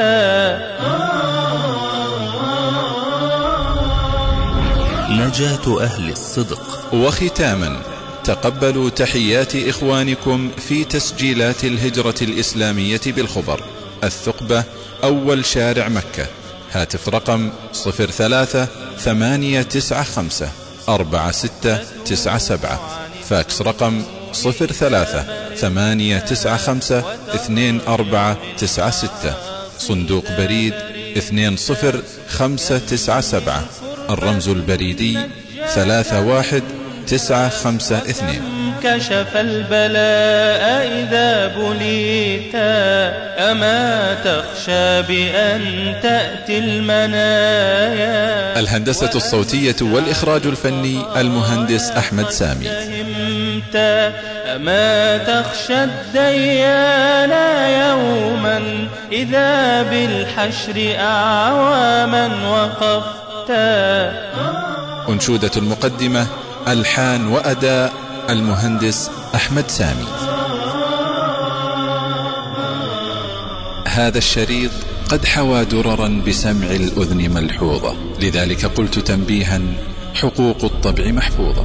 [SPEAKER 4] نجاة أهل الصدق.
[SPEAKER 7] وختاما، تقبلوا تحيات إخوانكم في تسجيلات الهجرة الإسلامية بالخبر، الثقبة، أول شارع مكة. هاتف رقم صفر ثلاثة ثمانية تسعة خمسة أربعة ستة تسعة سبعة. فاكس رقم صفر ثلاثة ثمانية تسعة خمسة اثنين أربعة تسعة ستة. صندوق بريد اثنين صفر خمسة تسعة سبعة. الرمز البريدي ثلاثة واحد تسعة خمسة اثنين.
[SPEAKER 6] كشف البلاء إذا بليت. أما تخشى بأن تأتي المنايا.
[SPEAKER 7] الهندسة الصوتية والإخراج الفني المهندس أحمد سامي.
[SPEAKER 6] أما تخشى الديان يوما إذا بالحشر أعواما وقفت.
[SPEAKER 7] أنشودة المقدمة، ألحان وأداء المهندس أحمد سامي. هذا الشريط قد حوى دررا بسمع الأذن ملحوظة، لذلك قلت تنبيها: حقوق الطبع محفوظة.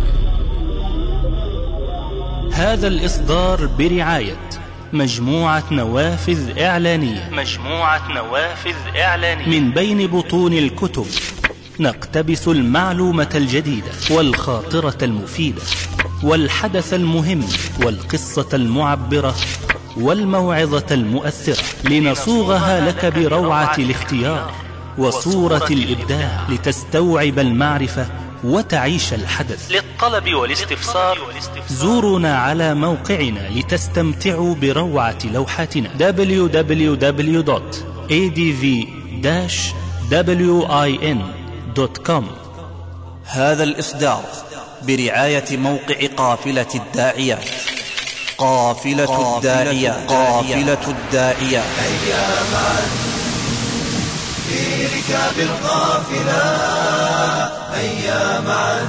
[SPEAKER 4] هذا الإصدار برعاية مجموعة نوافذ إعلانية.
[SPEAKER 6] مجموعة نوافذ إعلانية.
[SPEAKER 4] من بين بطون الكتب نقتبس المعلومة الجديدة والخاطرة المفيدة والحدث المهم والقصة المعبرة والموعظة المؤثرة، لنصوغها لك بروعة الاختيار وصورة الإبداع، لتستوعب المعرفة وتعيش الحدث.
[SPEAKER 6] للطلب والاستفسار
[SPEAKER 4] زورونا على موقعنا لتستمتعوا بروعة لوحاتنا دبليو دبليو دبليو دوت إيه دي في وين دوت كوم.
[SPEAKER 8] هذا الإصدار برعاية موقع قافلة الداعيات. قافلة الداعيات. قافلة الداعيات.
[SPEAKER 9] هيا معا في ركاب القافلة، هيا معا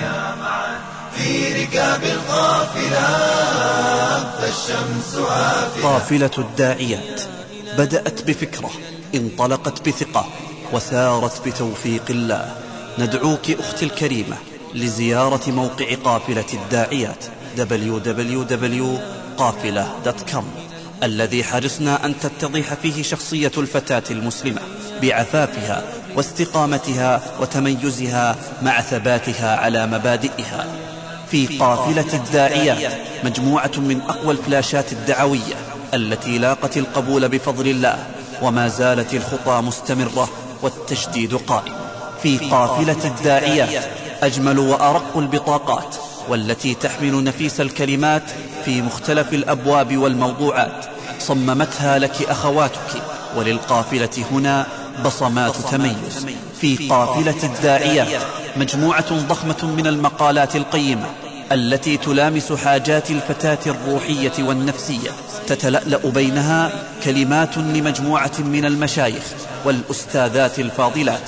[SPEAKER 9] في ركاب القافلة، فالشمس عافية.
[SPEAKER 8] قافلة الداعيات بدأت بفكرة، انطلقت بثقة، وسارت بتوفيق الله. ندعوك أختي الكريمة لزيارة موقع قافلة الداعيات دبليو دبليو دبليو دوت قافلة دوت كوم، الذي حرصنا أن تتضح فيه شخصية الفتاة المسلمة بعفافها واستقامتها وتميزها مع ثباتها على مبادئها. في قافلة الداعيات مجموعة من أقوى الفلاشات الدعوية التي لاقت القبول بفضل الله، وما زالت الخطى مستمرة والتجديد قائم. في قافلة الداعيات أجمل وأرق البطاقات، والتي تحمل نفيس الكلمات في مختلف الأبواب والموضوعات، صممتها لك أخواتك، وللقافلة هنا بصمات تميز. في قافلة الداعيات مجموعة ضخمة من المقالات القيمة التي تلامس حاجات الفتاة الروحية والنفسية، تتلألأ بينها كلمات لمجموعة من المشايخ والأستاذات الفاضلات.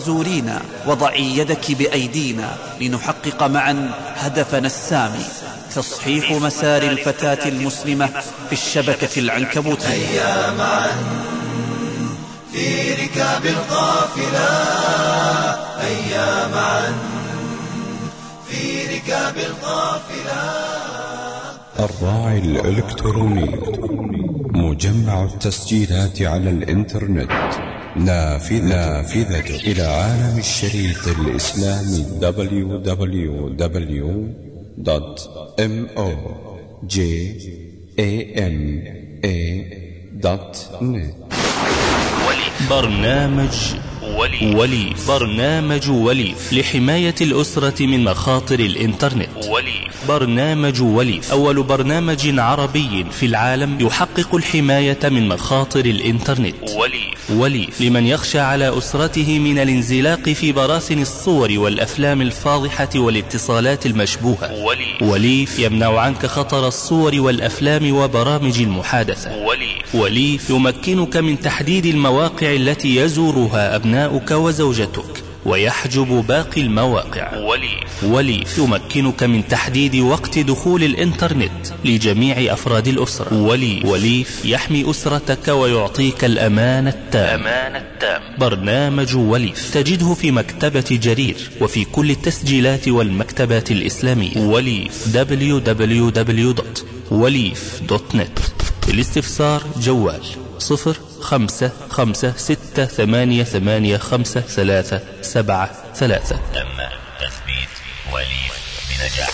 [SPEAKER 8] فزورينا وضعي يدك بأيدينا لنحقق معا هدفنا السامي، تصحيح مسار الفتاة المسلمة في الشبكة العنكبوتية.
[SPEAKER 9] هيا معا في ركاب القافلة، هيا معا في ركاب القافلة.
[SPEAKER 1] الراعي الإلكتروني مجمع التسجيلات على الإنترنت، نافذة إلى عالم الشريط الإسلامي دبليو دبليو دبليو دوت موجاما دوت نت.
[SPEAKER 4] برنامج وليف. وليف برنامج وليف لحماية الأسرة من مخاطر الإنترنت. وليف برنامج وليف أول برنامج عربي في العالم يحقق الحماية من مخاطر الإنترنت. وليف وليف لمن يخشى على أسرته من الانزلاق في براثن الصور والأفلام الفاضحة والاتصالات المشبوهة. وليف وليف يمنع عنك خطر الصور والأفلام وبرامج المحادثة. وليف وليف يمكنك من تحديد المواقع التي يزورها أبناؤك وزوجتك ويحجب باقي المواقع. وليف وليف يمكنك من تحديد وقت دخول الإنترنت لجميع أفراد الأسرة. وليف وليف يحمي أسرتك ويعطيك الأمان التام. أمان التام. برنامج وليف تجده في مكتبة جرير وفي كل التسجيلات والمكتبات الإسلامية. وليف دبليو دبليو دبليو دوت وليف دوت نت. الاستفسار جوال صفر خمسة خمسة ستة ثمانية ثمانية خمسة ثلاثة سبعة ثلاثة. تم تثبيت وليف بنجاح.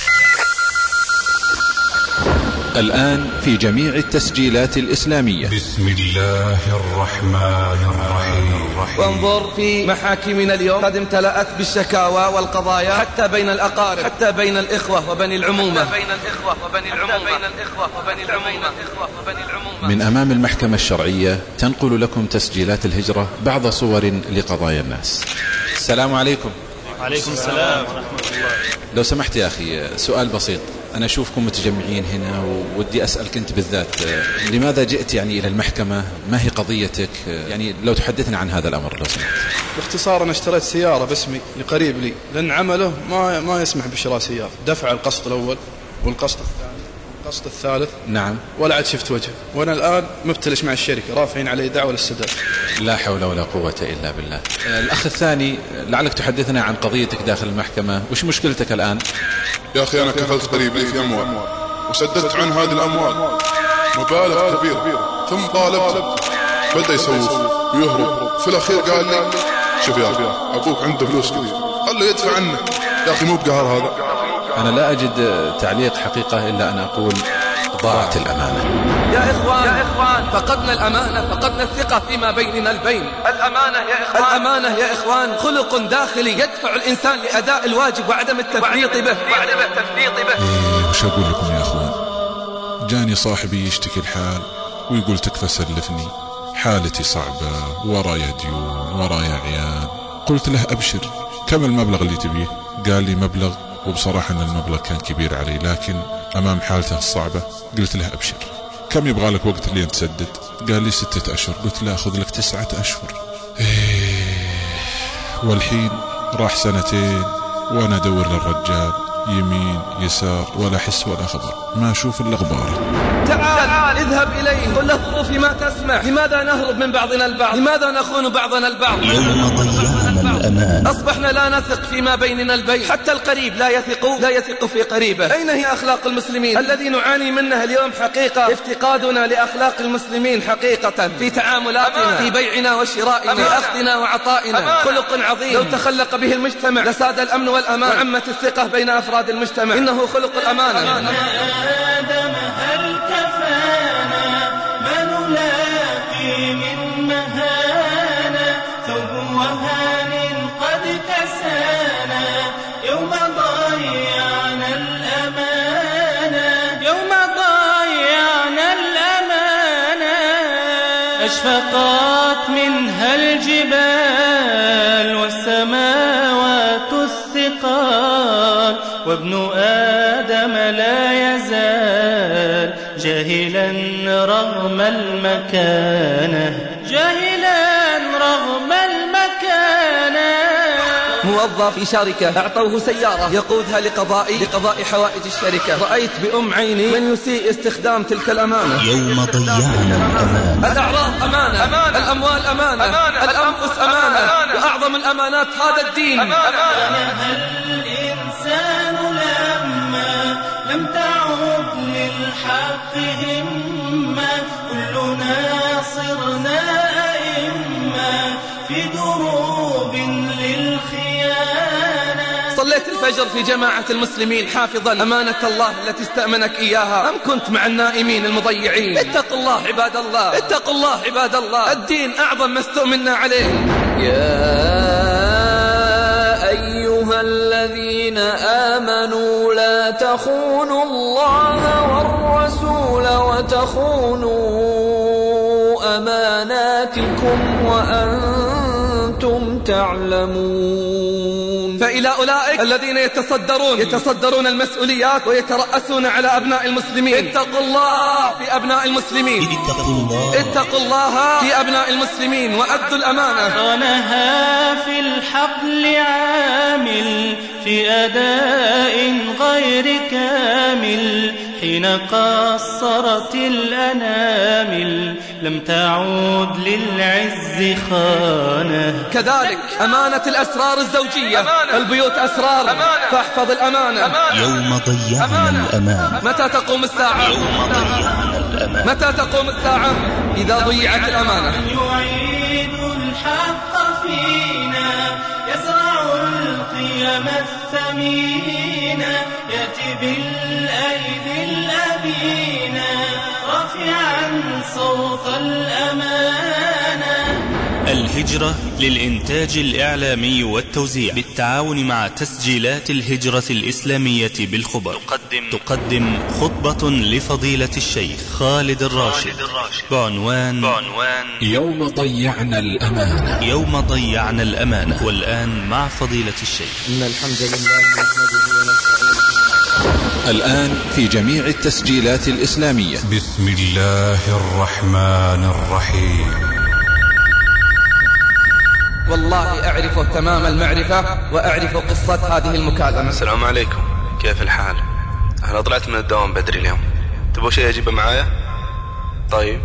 [SPEAKER 7] الآن في جميع التسجيلات الإسلامية.
[SPEAKER 1] بسم الله الرحمن الرحيم.
[SPEAKER 2] وانظر في محاكمنا اليوم قد امتلأت بالشكاوى والقضايا حتى بين الأقارب، حتى بين الإخوة وبني العمومة، حتى بين الإخوة وبني العمومة، بين الإخوة وبني العمومة.
[SPEAKER 7] من أمام المحكمة الشرعية تنقل لكم تسجيلات الهجرة بعض صور لقضايا الناس. السلام عليكم.
[SPEAKER 6] وعليكم السلام ورحمة الله.
[SPEAKER 7] لو سمحت يا أخي سؤال بسيط، أنا أشوفكم متجمعين هنا وودي أسألك أنت بالذات، لماذا جئت يعني إلى المحكمة؟ ما هي قضيتك؟ يعني لو تحدثنا عن هذا الأمر لو سمحت.
[SPEAKER 3] باختصار أنا اشتريت سيارة باسمي لقريب لي، لأن عمله ما ما يسمح بشراء سيارة. دفع القسط الأول والقسط الثاني والقسط الثالث.
[SPEAKER 7] نعم.
[SPEAKER 3] ولا عاد شفت وجهه، وأنا الآن مبتلش مع الشركة رافعين علي دعوة للسداد.
[SPEAKER 7] لا حول ولا قوة إلا بالله. الأخ الثاني لعلك تحدثنا عن قضيتك داخل المحكمة، وش مشكلتك الآن؟
[SPEAKER 10] يا أخي أنا كفلت قريب لي في أموال وسددت عن هذه الأموال مبالغ كبيرة، ثم طالبت بدأ يسوف ويهرب. في الأخير قال لي شوف يا أخي أبوك عنده فلوس كثير، قال له يدفع عنه. يا أخي مو بقهر هذا.
[SPEAKER 7] أنا لا أجد تعليق حقيقة إلا أن أقول ضاعت الأمانة.
[SPEAKER 2] يا إخوان يا إخوان فقدنا الأمانة، فقدنا الثقة فيما بيننا البين. الأمانة يا إخوان الأمانة يا إخوان خلق داخلي يدفع الإنسان لأداء الواجب وعدم التفريط به وعدم التفريط به.
[SPEAKER 10] إيه وش أقول لكم يا أخوان، جاني صاحبي يشتكي الحال ويقول تكفى سلفني، حالتي صعبة ورايا ديون ورايا عيال. قلت له أبشر، كم المبلغ اللي تبيه؟ قال لي مبلغ، وبصراحة أن المبلغ كان كبير علي، لكن أمام حالته الصعبة قلت له أبشر. كم يبغى لك وقت لين تسدد؟ قال لي ستة أشهر. قلت له أخذ لك تسعة أشهر. إيه والحين راح سنتين وأنا أدور للرجال يمين يسار ولا حس ولا خبر، ما أشوف إلا غباره.
[SPEAKER 2] تعال اذهب إليه قل له ظروفي ما تسمح، لماذا نهرب من بعضنا البعض، لماذا نخون بعضنا البعض.
[SPEAKER 4] يوم ضيعنا الأمان.
[SPEAKER 2] أصبحنا لا نثق فيما بيننا البين، حتى القريب لا يثق لا يثق في قريبه. أين هي أخلاق المسلمين الذي نعاني منها اليوم؟ حقيقة افتقادنا لأخلاق المسلمين حقيقة في تعاملاتنا، في بيعنا وشرائنا، في أخذنا وعطائنا. خلق عظيم لو تخلق به المجتمع لساد الأمن والأمان وعمت الثقة بين أفراد المجتمع. إنه خلق الأمانة.
[SPEAKER 6] آدم هل كفانا ما نلاقي من مهانة، ثوب وهان قد كسانا يوم ضيعنا الأمانة، يوم ضيعنا الأمانة. أشفقت منها الجبال والسماوات الثقال، وابن آدم لا يزال جاهلا رغم المكانة، جاهلا رغم المكانة.
[SPEAKER 2] موظف في شركة أعطوه سيارة يقودها لقضاء لقضاء حوائج الشركة. رأيت بأم عيني من يسيء استخدام تلك الأمانة.
[SPEAKER 4] يوم ضيعنا الأمانة.
[SPEAKER 2] الأعراض أمانة, أمانة. الأموال أمانة, أمانة. الأنفس أمانة, أمانة. وأعظم الأمانات هذا الدين.
[SPEAKER 6] الإنسان لما لم تعد للحق همة كلنا صرنا أئمة في دروب للخيانة.
[SPEAKER 2] صليت الفجر في جماعة المسلمين حافظا أمانة الله التي استأمنك إياها، أم كنت مع النائمين المضيعين؟ اتقوا الله عباد الله، اتقوا الله عباد الله. الدين أعظم ما استؤمنا عليه.
[SPEAKER 5] يا أيها الذين آمنوا لا تخونوا الله والرسول وتخونوا أماناتكم وأنتم تعلمون.
[SPEAKER 2] فإلى أولئك الذين يتصدرون يتصدرون المسؤوليات ويترأسون على أبناء المسلمين، اتقوا الله في أبناء المسلمين، اتقوا الله, اتقوا الله في أبناء المسلمين وأدوا الأمانة.
[SPEAKER 6] ونهى في الحقل عامل في أداء غير كامل حين قصرت الأنامل لم تعود للعز خانة.
[SPEAKER 2] كذلك أمانة الأسرار الزوجية، أمانة. البيوت أسرار، أمانة. فاحفظ الأمانة. أمانة.
[SPEAKER 4] يوم ضيعنا الأمانة.
[SPEAKER 2] متى تقوم الساعة؟
[SPEAKER 4] يوم ضيعنا الأمانة.
[SPEAKER 2] متى تقوم الساعة؟ إذا ضيعت الأمانة.
[SPEAKER 6] يعيد الحق فينا يزرع القيم الثمينة يأتي بالأيدي الأبينة رافعا صوت الأمانة.
[SPEAKER 4] الهجرة للإنتاج الإعلامي والتوزيع بالتعاون مع تسجيلات الهجرة الإسلامية بالخبر تقدم, تقدم خطبة لفضيلة الشيخ خالد الراشد بعنوان, بعنوان
[SPEAKER 1] يوم ضيعنا الأمانة.
[SPEAKER 4] يوم ضيعنا الأمانة. والآن مع فضيلة الشيخ.
[SPEAKER 2] إن الحمد لله نحمده ونستعينه.
[SPEAKER 7] الآن في جميع التسجيلات الإسلامية.
[SPEAKER 1] بسم الله الرحمن الرحيم.
[SPEAKER 2] والله أعرف تمام المعرفة وأعرف قصة هذه المكالمة.
[SPEAKER 3] السلام عليكم، كيف الحال؟ أنا طلعت من الدوام بدري اليوم، تبغوا شيء أجيبه معايا؟ طيب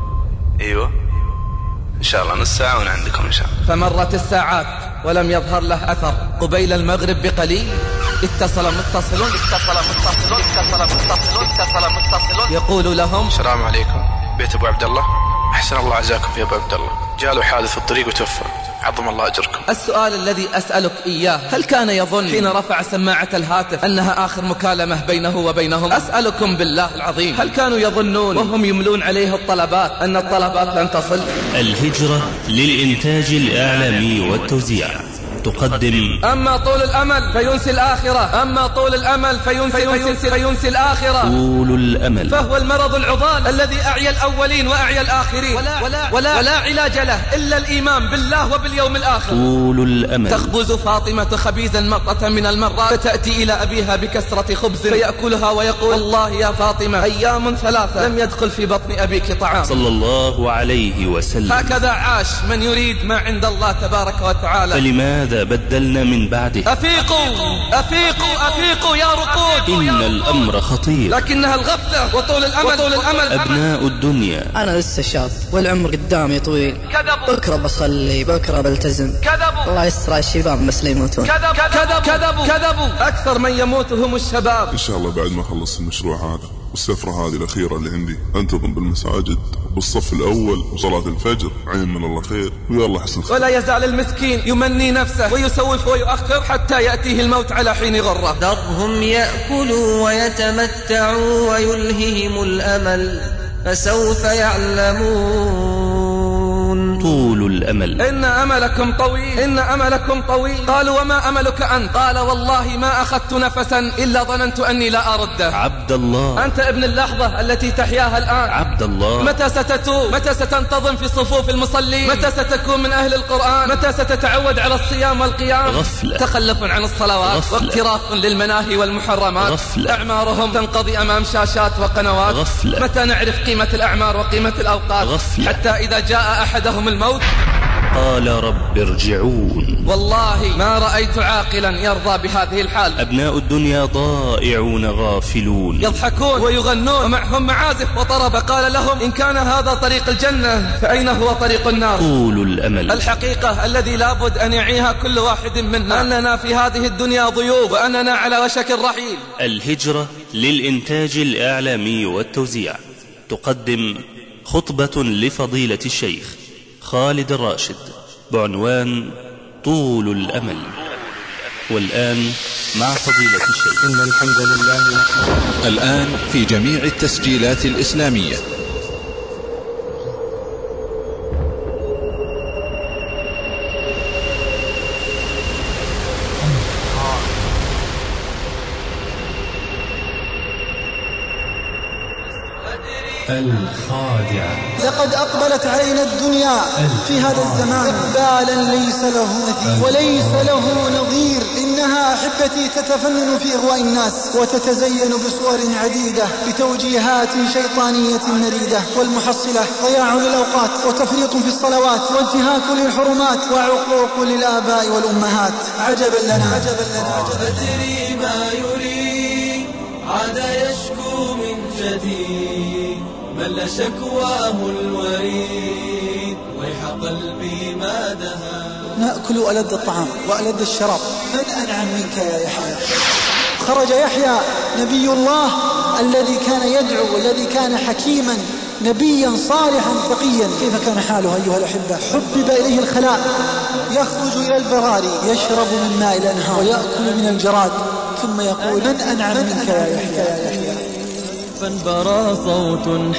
[SPEAKER 3] أيوة إن شاء الله نص ساعة وأنا عندكم إن شاء الله.
[SPEAKER 2] فمرت الساعات ولم يظهر له أثر. قبيل المغرب بقليل اتصل متصل اتصل متصل اتصل متصل اتصل متصل يقول لهم:
[SPEAKER 3] السلام عليكم، بيت أبو عبد الله. أحسن الله عزاكم في أبو عبد الله، جاله حادث في الطريق وتوفى، عظم الله أجركم.
[SPEAKER 2] السؤال الذي أسألك إياه: هل كان يظن حين رفع سماعة الهاتف أنها آخر مكالمة بينه وبينهم؟ أسألكم بالله العظيم، هل كانوا يظنون وهم يملون عليه الطلبات أن الطلبات لن تصل؟
[SPEAKER 4] الهجرة للإنتاج الإعلامي والتوزيع تقدم:
[SPEAKER 2] أما طول الأمل فينسي الآخرة، أما طول الأمل فينسي, فينسي, فينسي الآخرة.
[SPEAKER 4] طول الأمل
[SPEAKER 2] فهو المرض العضال الذي أعيا الأولين وأعيا الآخرين، ولا, ولا, ولا, ولا علاج له إلا الإيمان بالله وباليوم الآخر.
[SPEAKER 4] طول الأمل.
[SPEAKER 2] تخبز فاطمة خبيزا مرة من المرات فتأتي إلى أبيها بكسرة خبز فيأكلها ويقول: والله يا فاطمة أيام ثلاثة لم يدخل في بطن أبيك طعام.
[SPEAKER 4] صلى الله عليه وسلم.
[SPEAKER 2] هكذا عاش من يريد ما عند الله تبارك وتعالى.
[SPEAKER 4] فلماذا بدلنا من بعده؟
[SPEAKER 2] أفيقوا أفيقوا أفيقوا يا رقود،
[SPEAKER 4] إن الأمر خطير،
[SPEAKER 2] لكنها الغفلة وطول الأمل, وطول الأمل.
[SPEAKER 4] أبناء الدنيا.
[SPEAKER 11] أنا لسه شاب والعمر قدامي طويل،
[SPEAKER 2] كذبوا.
[SPEAKER 11] بكرة بصلي، بكرة بلتزم،
[SPEAKER 2] كذبوا.
[SPEAKER 11] الله يستر على الشباب بس لا يموتون.
[SPEAKER 2] كذبوا كذبوا كذبوا كذبوا. أكثر من يموت هم الشباب.
[SPEAKER 10] إن شاء الله بعد ما أخلص المشروع هذا والسفرة هذه الأخيرة اللي عندي أنتظم بالمساجد بالصف الأول وصلاة الفجر، عين من الله خير ويلا حسن خير.
[SPEAKER 2] ولا يزال المسكين يمني نفسه ويسوف ويؤخر حتى يأتيه الموت على حين غره.
[SPEAKER 5] ذرهم يأكلوا ويتمتعوا ويلههم الأمل فسوف يعلمون.
[SPEAKER 4] طول الأمل.
[SPEAKER 2] إن أملكم طويل، إن أملكم طويل. قالوا: وما أملك أنت؟ قال: والله ما أخذت نفسا إلا ظننت أني لا أرده.
[SPEAKER 4] عبد الله،
[SPEAKER 2] أنت ابن اللحظة التي تحياها الآن.
[SPEAKER 4] عبد الله،
[SPEAKER 2] متى ستتوب؟ متى ستنتظم في صفوف المصلين؟ متى ستكون من أهل القرآن؟ متى ستتعود على الصيام والقيام؟
[SPEAKER 4] غفلة.
[SPEAKER 2] تخلف عن الصلوات، واقتراف للمناهي والمحرمات.
[SPEAKER 4] غفلة.
[SPEAKER 2] أعمارهم تنقضي أمام شاشات وقنوات.
[SPEAKER 4] غفلة.
[SPEAKER 2] متى نعرف قيمة الأعمار وقيمة الأوقات؟
[SPEAKER 4] غفلة.
[SPEAKER 2] حتى إذا جاء أحدهم الموت
[SPEAKER 4] قال رب ارجعون.
[SPEAKER 2] والله ما رأيت عاقلا يرضى بهذه الحال.
[SPEAKER 4] أبناء الدنيا ضائعون غافلون،
[SPEAKER 2] يضحكون ويغنون ومعهم معازف وطرب. قال لهم إن كان هذا طريق الجنة فأين هو طريق النار؟
[SPEAKER 4] طول الأمل.
[SPEAKER 2] الحقيقة الذي لابد أن يعيها كل واحد منا أننا في هذه الدنيا ضيوف وأننا على وشك الرحيل.
[SPEAKER 4] الهجرة للإنتاج الإعلامي والتوزيع تقدم خطبة لفضيلة الشيخ خالد الراشد بعنوان طول الأمل. والآن مع فضيلة الشيخ.
[SPEAKER 12] إن الحمد لله.
[SPEAKER 7] الآن في جميع التسجيلات الإسلامية.
[SPEAKER 12] الخادعة.
[SPEAKER 13] لقد أقبلت علينا الدنيا في هذا الزمان إقبالا ليس له مثيل وليس له نظير. إنها أحبتي تتفنن في إغواء الناس وتتزين بصور عديدة بتوجيهات شيطانية مريدة، والمحصلة ضياع للأوقات وتفريط في الصلوات وانتهاك للحرمات وعقوق للآباء والأمهات. عجبا لنا عجبا لنا
[SPEAKER 9] أدري ما يريد عاد يشكو من جديد مل شكواه الوريد ويح قلبي ما دها.
[SPEAKER 13] نأكل ألذ الطعام وألذ الشراب، من أنعم منك يا يحيى؟ خرج يحيى نبي الله الذي كان يدعو والذي كان حكيما نبيا صالحا تقيا. كيف كان حاله أيها الأحبة؟ حبب إليه الخلاء، يخرج إلى البراري يشرب من ماء الأنهار ويأكل من الجراد، ثم يقول من أنعم منك يا يحيى؟
[SPEAKER 9] فانبرى صوت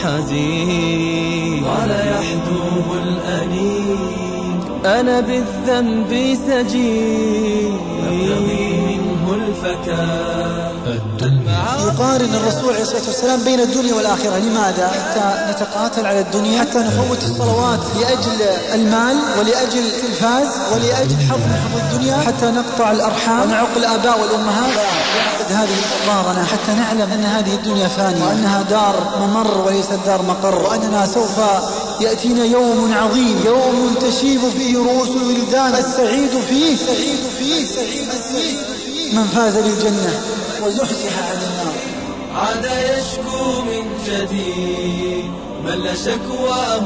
[SPEAKER 9] حزين ولا يحدوه الأنين أنا بالذنب سجين أبتغي منه الفكاة.
[SPEAKER 13] يقارن الرسول عليه الصلاة والسلام بين الدنيا والآخرة. لماذا؟ حتى نتقاتل على الدنيا، حتى نفوت الصلوات لأجل المال ولأجل التلفاز ولأجل حظ من حظ الدنيا، حتى نقطع الأرحام ونعق الآباء والأمهات. يعقد هذه الأضرارنا حتى نعلم أن هذه الدنيا فانية وأنها دار ممر وليست دار مقر، وأننا سوف يأتينا يوم عظيم، يوم تشيب فيه رؤوس الولدان. السعيد فيه سعيد فيه سعيد فيه من فاز بالجنة وزحزح عن النار.
[SPEAKER 9] عاد يشكو من جديد مل شكواه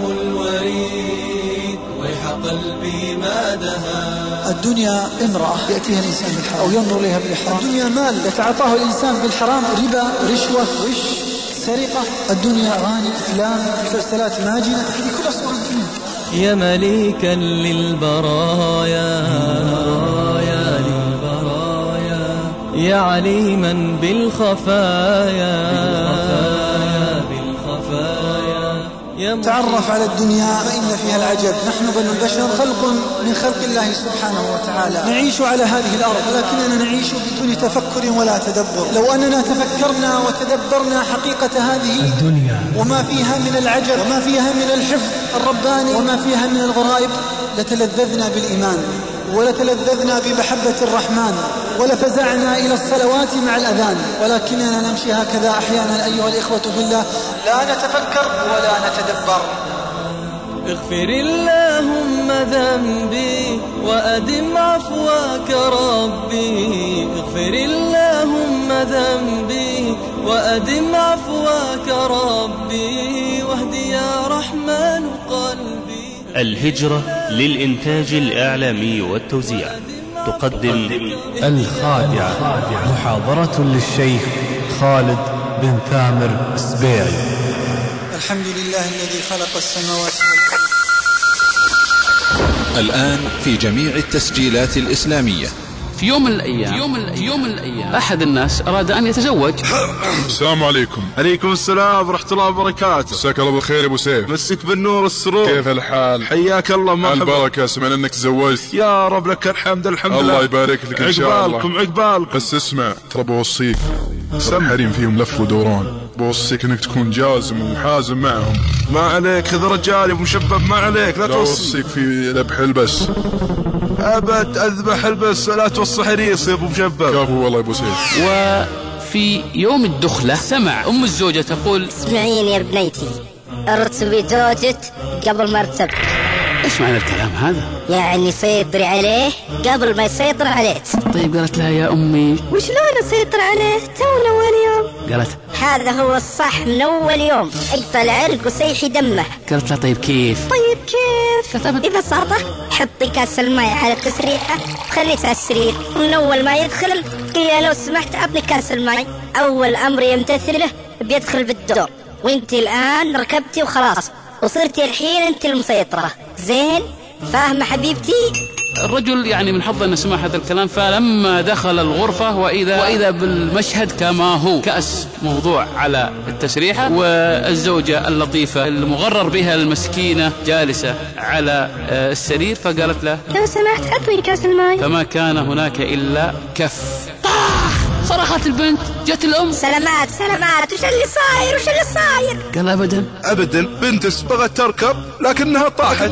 [SPEAKER 9] الوريد ويح قلبي ما دها.
[SPEAKER 13] الدنيا امرأة يأتيها الإنسان بالحرام أو ينظر إليها بالحرام. الدنيا مال يتعاطاه الإنسان بالحرام، ربا، رشوة، غش، سرقة. الدنيا أغاني، أفلام، مسلسلات ماجنة، هذه كل أصور الدنيا.
[SPEAKER 9] يا مليكا للبرايا يا عليما بالخفايا بالخفايا.
[SPEAKER 13] تعرف على الدنيا فإن فيها العجب. نحن بنو البشر خلق من خلق الله سبحانه وتعالى، نعيش على هذه الأرض ولكننا نعيش بدون تفكر ولا تدبر. لو أننا تفكرنا وتدبرنا حقيقة هذه الدنيا وما فيها من العجب وما فيها من الحفظ الرباني وما فيها من الغرائب لتلذذنا بالإيمان ولتلذذنا بمحبة الرحمن ولفزعنا إلى الصلوات مع الأذان. ولكننا نمشي هكذا أحيانا أيها الإخوة في الله، لا نتفكر ولا نتدبر.
[SPEAKER 9] اغفر اللهم ذنبي وأدم عفواك ربي. اغفر اللهم ذنبي وأدم عفواك ربي واهدي يا رحمن قلبي.
[SPEAKER 4] الهجرة للإنتاج الإعلامي والتوزيع تقدم
[SPEAKER 12] الخادعة، محاضرة للشيخ خالد بن ثامر السبيعي.
[SPEAKER 13] الحمد لله الذي خلق السماوات والأرض.
[SPEAKER 7] الآن في جميع التسجيلات الإسلامية.
[SPEAKER 14] في يوم من الأيام يوم من يوم من الأيام أحد الناس أراد أن يتزوج.
[SPEAKER 15] السلام عليكم.
[SPEAKER 16] عليكم السلام ورحمة الله وبركاته.
[SPEAKER 15] مساك الله بالخير يا أبو سيف.
[SPEAKER 16] مسك بالنور والسرور.
[SPEAKER 15] كيف الحال؟
[SPEAKER 16] حياك الله. مرحبا.
[SPEAKER 15] البركة، سمعنا أنك تزوجت.
[SPEAKER 16] يا رب لك الحمد. الحمد
[SPEAKER 15] الله
[SPEAKER 16] لله.
[SPEAKER 15] الله يبارك لك إن شاء الله.
[SPEAKER 16] عقبالكم عقبالكم.
[SPEAKER 15] بس اسمع، ترى بوصيك الحريم فيهم لف ودوران، بوصيك انك تكون جازم وحازم معهم.
[SPEAKER 16] ما عليك، خذ رجالي ومشبب، ما عليك، لا توصي.
[SPEAKER 15] اوصيك في ذبح البس.
[SPEAKER 16] ابد اذبح البس، لا توصي حريص يا ابو مشبب.
[SPEAKER 15] كفو والله يا ابو سيف.
[SPEAKER 14] وفي يوم الدخلة سمع ام الزوجة تقول:
[SPEAKER 17] اسمعيني يا بنيتي، ارتبي زوجك قبل ما ارتب.
[SPEAKER 14] إيش معنى الكلام هذا؟
[SPEAKER 17] يعني سيطري عليه قبل ما يسيطر عليك.
[SPEAKER 14] طيب قالت لها يا أمي
[SPEAKER 17] وشلون أسيطر عليه تو أول يوم؟
[SPEAKER 14] قالت
[SPEAKER 17] هذا هو الصح من أول يوم، اقطع العرق وسيحي دمه.
[SPEAKER 14] قالت لها طيب كيف؟
[SPEAKER 17] طيب كيف؟ إذا صارته حطي كاس الماء على التسريحة خليه على السرير، ومن أول ما يدخل قيا لو سمحت أعطني كاس الماء. أول أمر يمتثله بيدخل بالدور، وانت الآن ركبتي وخلاص وصرتي الحين انت المسيطرة. زين فاهمة حبيبتي؟
[SPEAKER 14] الرجل يعني من حظه أن سمع هذا الكلام، فلما دخل الغرفة وإذا, وإذا بالمشهد كما هو، كأس موضوع على التسريحة، والزوجة اللطيفة المغرر بها المسكينة جالسة على السرير، فقالت له
[SPEAKER 17] لو سمحت أعطني كاس الماء.
[SPEAKER 14] فما كان هناك إلا كف. صرخت البنت، جت الأم
[SPEAKER 17] سلامات سلامات، وش اللي صاير وش اللي صاير؟
[SPEAKER 14] قال أبدا
[SPEAKER 16] أبدا، بنتس بغت تركب لكنها طاحت.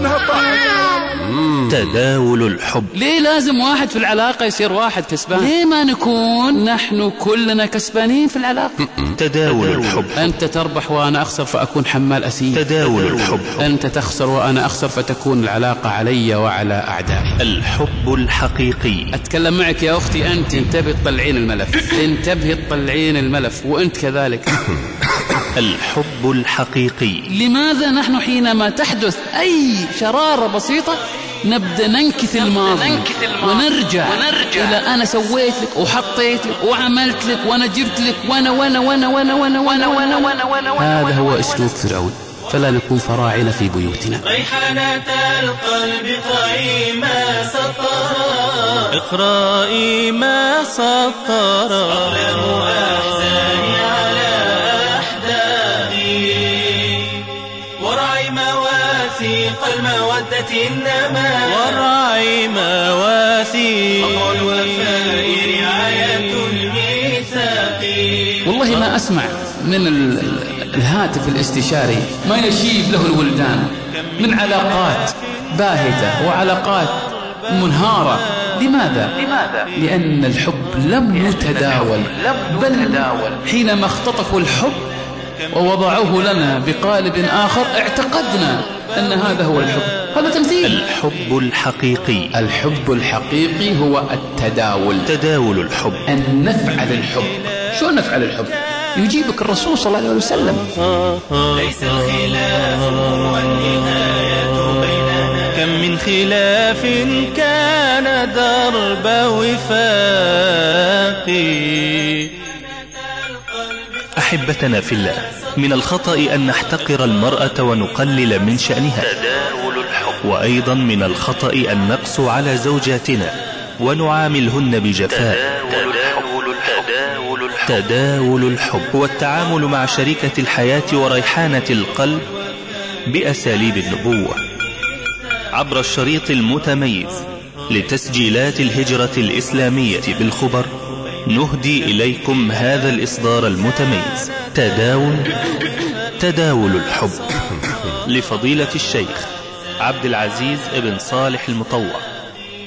[SPEAKER 4] تداول الحب.
[SPEAKER 14] ليه لازم واحد في العلاقة يصير واحد كسبان؟ ليه ما نكون نحن كلنا كسبانين في العلاقة؟
[SPEAKER 4] تداول الحب.
[SPEAKER 14] أنت تربح وأنا أخسر فأكون حمال أسير.
[SPEAKER 4] تداول الحب.
[SPEAKER 14] أنت تخسر وأنا أخسر فتكون العلاقة علي وعلى أعدائي.
[SPEAKER 4] الحب الحقيقي.
[SPEAKER 14] أتكلم معك يا أختي، أنت انتبه تطلعين الملف، انتبه تطلعين الملف، وأنت كذلك.
[SPEAKER 4] الحب الحقيقي.
[SPEAKER 14] لماذا نحن حينما تحدث أي شرارة بسيطة نبدأ ننكث الماضي ونرجع, ونرجع إلى أنا سويت لك وحطيت لك وعملت لك وأنا جبت لك وأنا وأنا وأنا وأنا وأنا وأنا وأنا وأنا وأنا. هذا هو أسلوب فرعون، فلا نكون فراعنة في بيوتنا.
[SPEAKER 6] ريحانة القلب اقرأي ما سطر، اقرأي ما سطر، أقلم أحزاني على أحداثي، ورعي مواثيق المودة إنما، ورعي مواثيق الوفاء رعاية الميثاق.
[SPEAKER 14] والله ما أسمع من الهاتف الاستشاري ما يشيب له الولدان من علاقات باهتة وعلاقات منهارة. لماذا؟ لأن الحب لم يتداول، بل حينما اختطفوا الحب ووضعوه لنا بقالب آخر اعتقدنا أن هذا هو الحب. هذا تمثيل.
[SPEAKER 4] الحب الحقيقي.
[SPEAKER 14] الحب الحقيقي هو التداول.
[SPEAKER 4] تداول الحب.
[SPEAKER 14] أن نفعل الحب. شو نفعل الحب؟ يجيبك الرسول صلى الله عليه وسلم.
[SPEAKER 6] ليس الخلاف والنهاية بيننا، كم من خلاف كان درب وفاقي.
[SPEAKER 4] أحبتنا في الله، من الخطأ أن نحتقر المرأة ونقلل من شأنها.
[SPEAKER 6] تداول الحب.
[SPEAKER 4] وأيضا من الخطأ أن نقسو على زوجاتنا ونعاملهن بجفاء. تداول الحب هو التعامل مع شريكة الحياة وريحانة القلب بأساليب النبوة عبر الشريط المتميز لتسجيلات الهجرة الإسلامية بالخبر. نهدي إليكم هذا الإصدار المتميز، تداول تداول الحب، لفضيلة الشيخ عبد العزيز ابن صالح المطوع،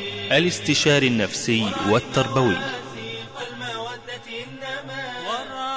[SPEAKER 4] الاستشاري النفسي والتربوي.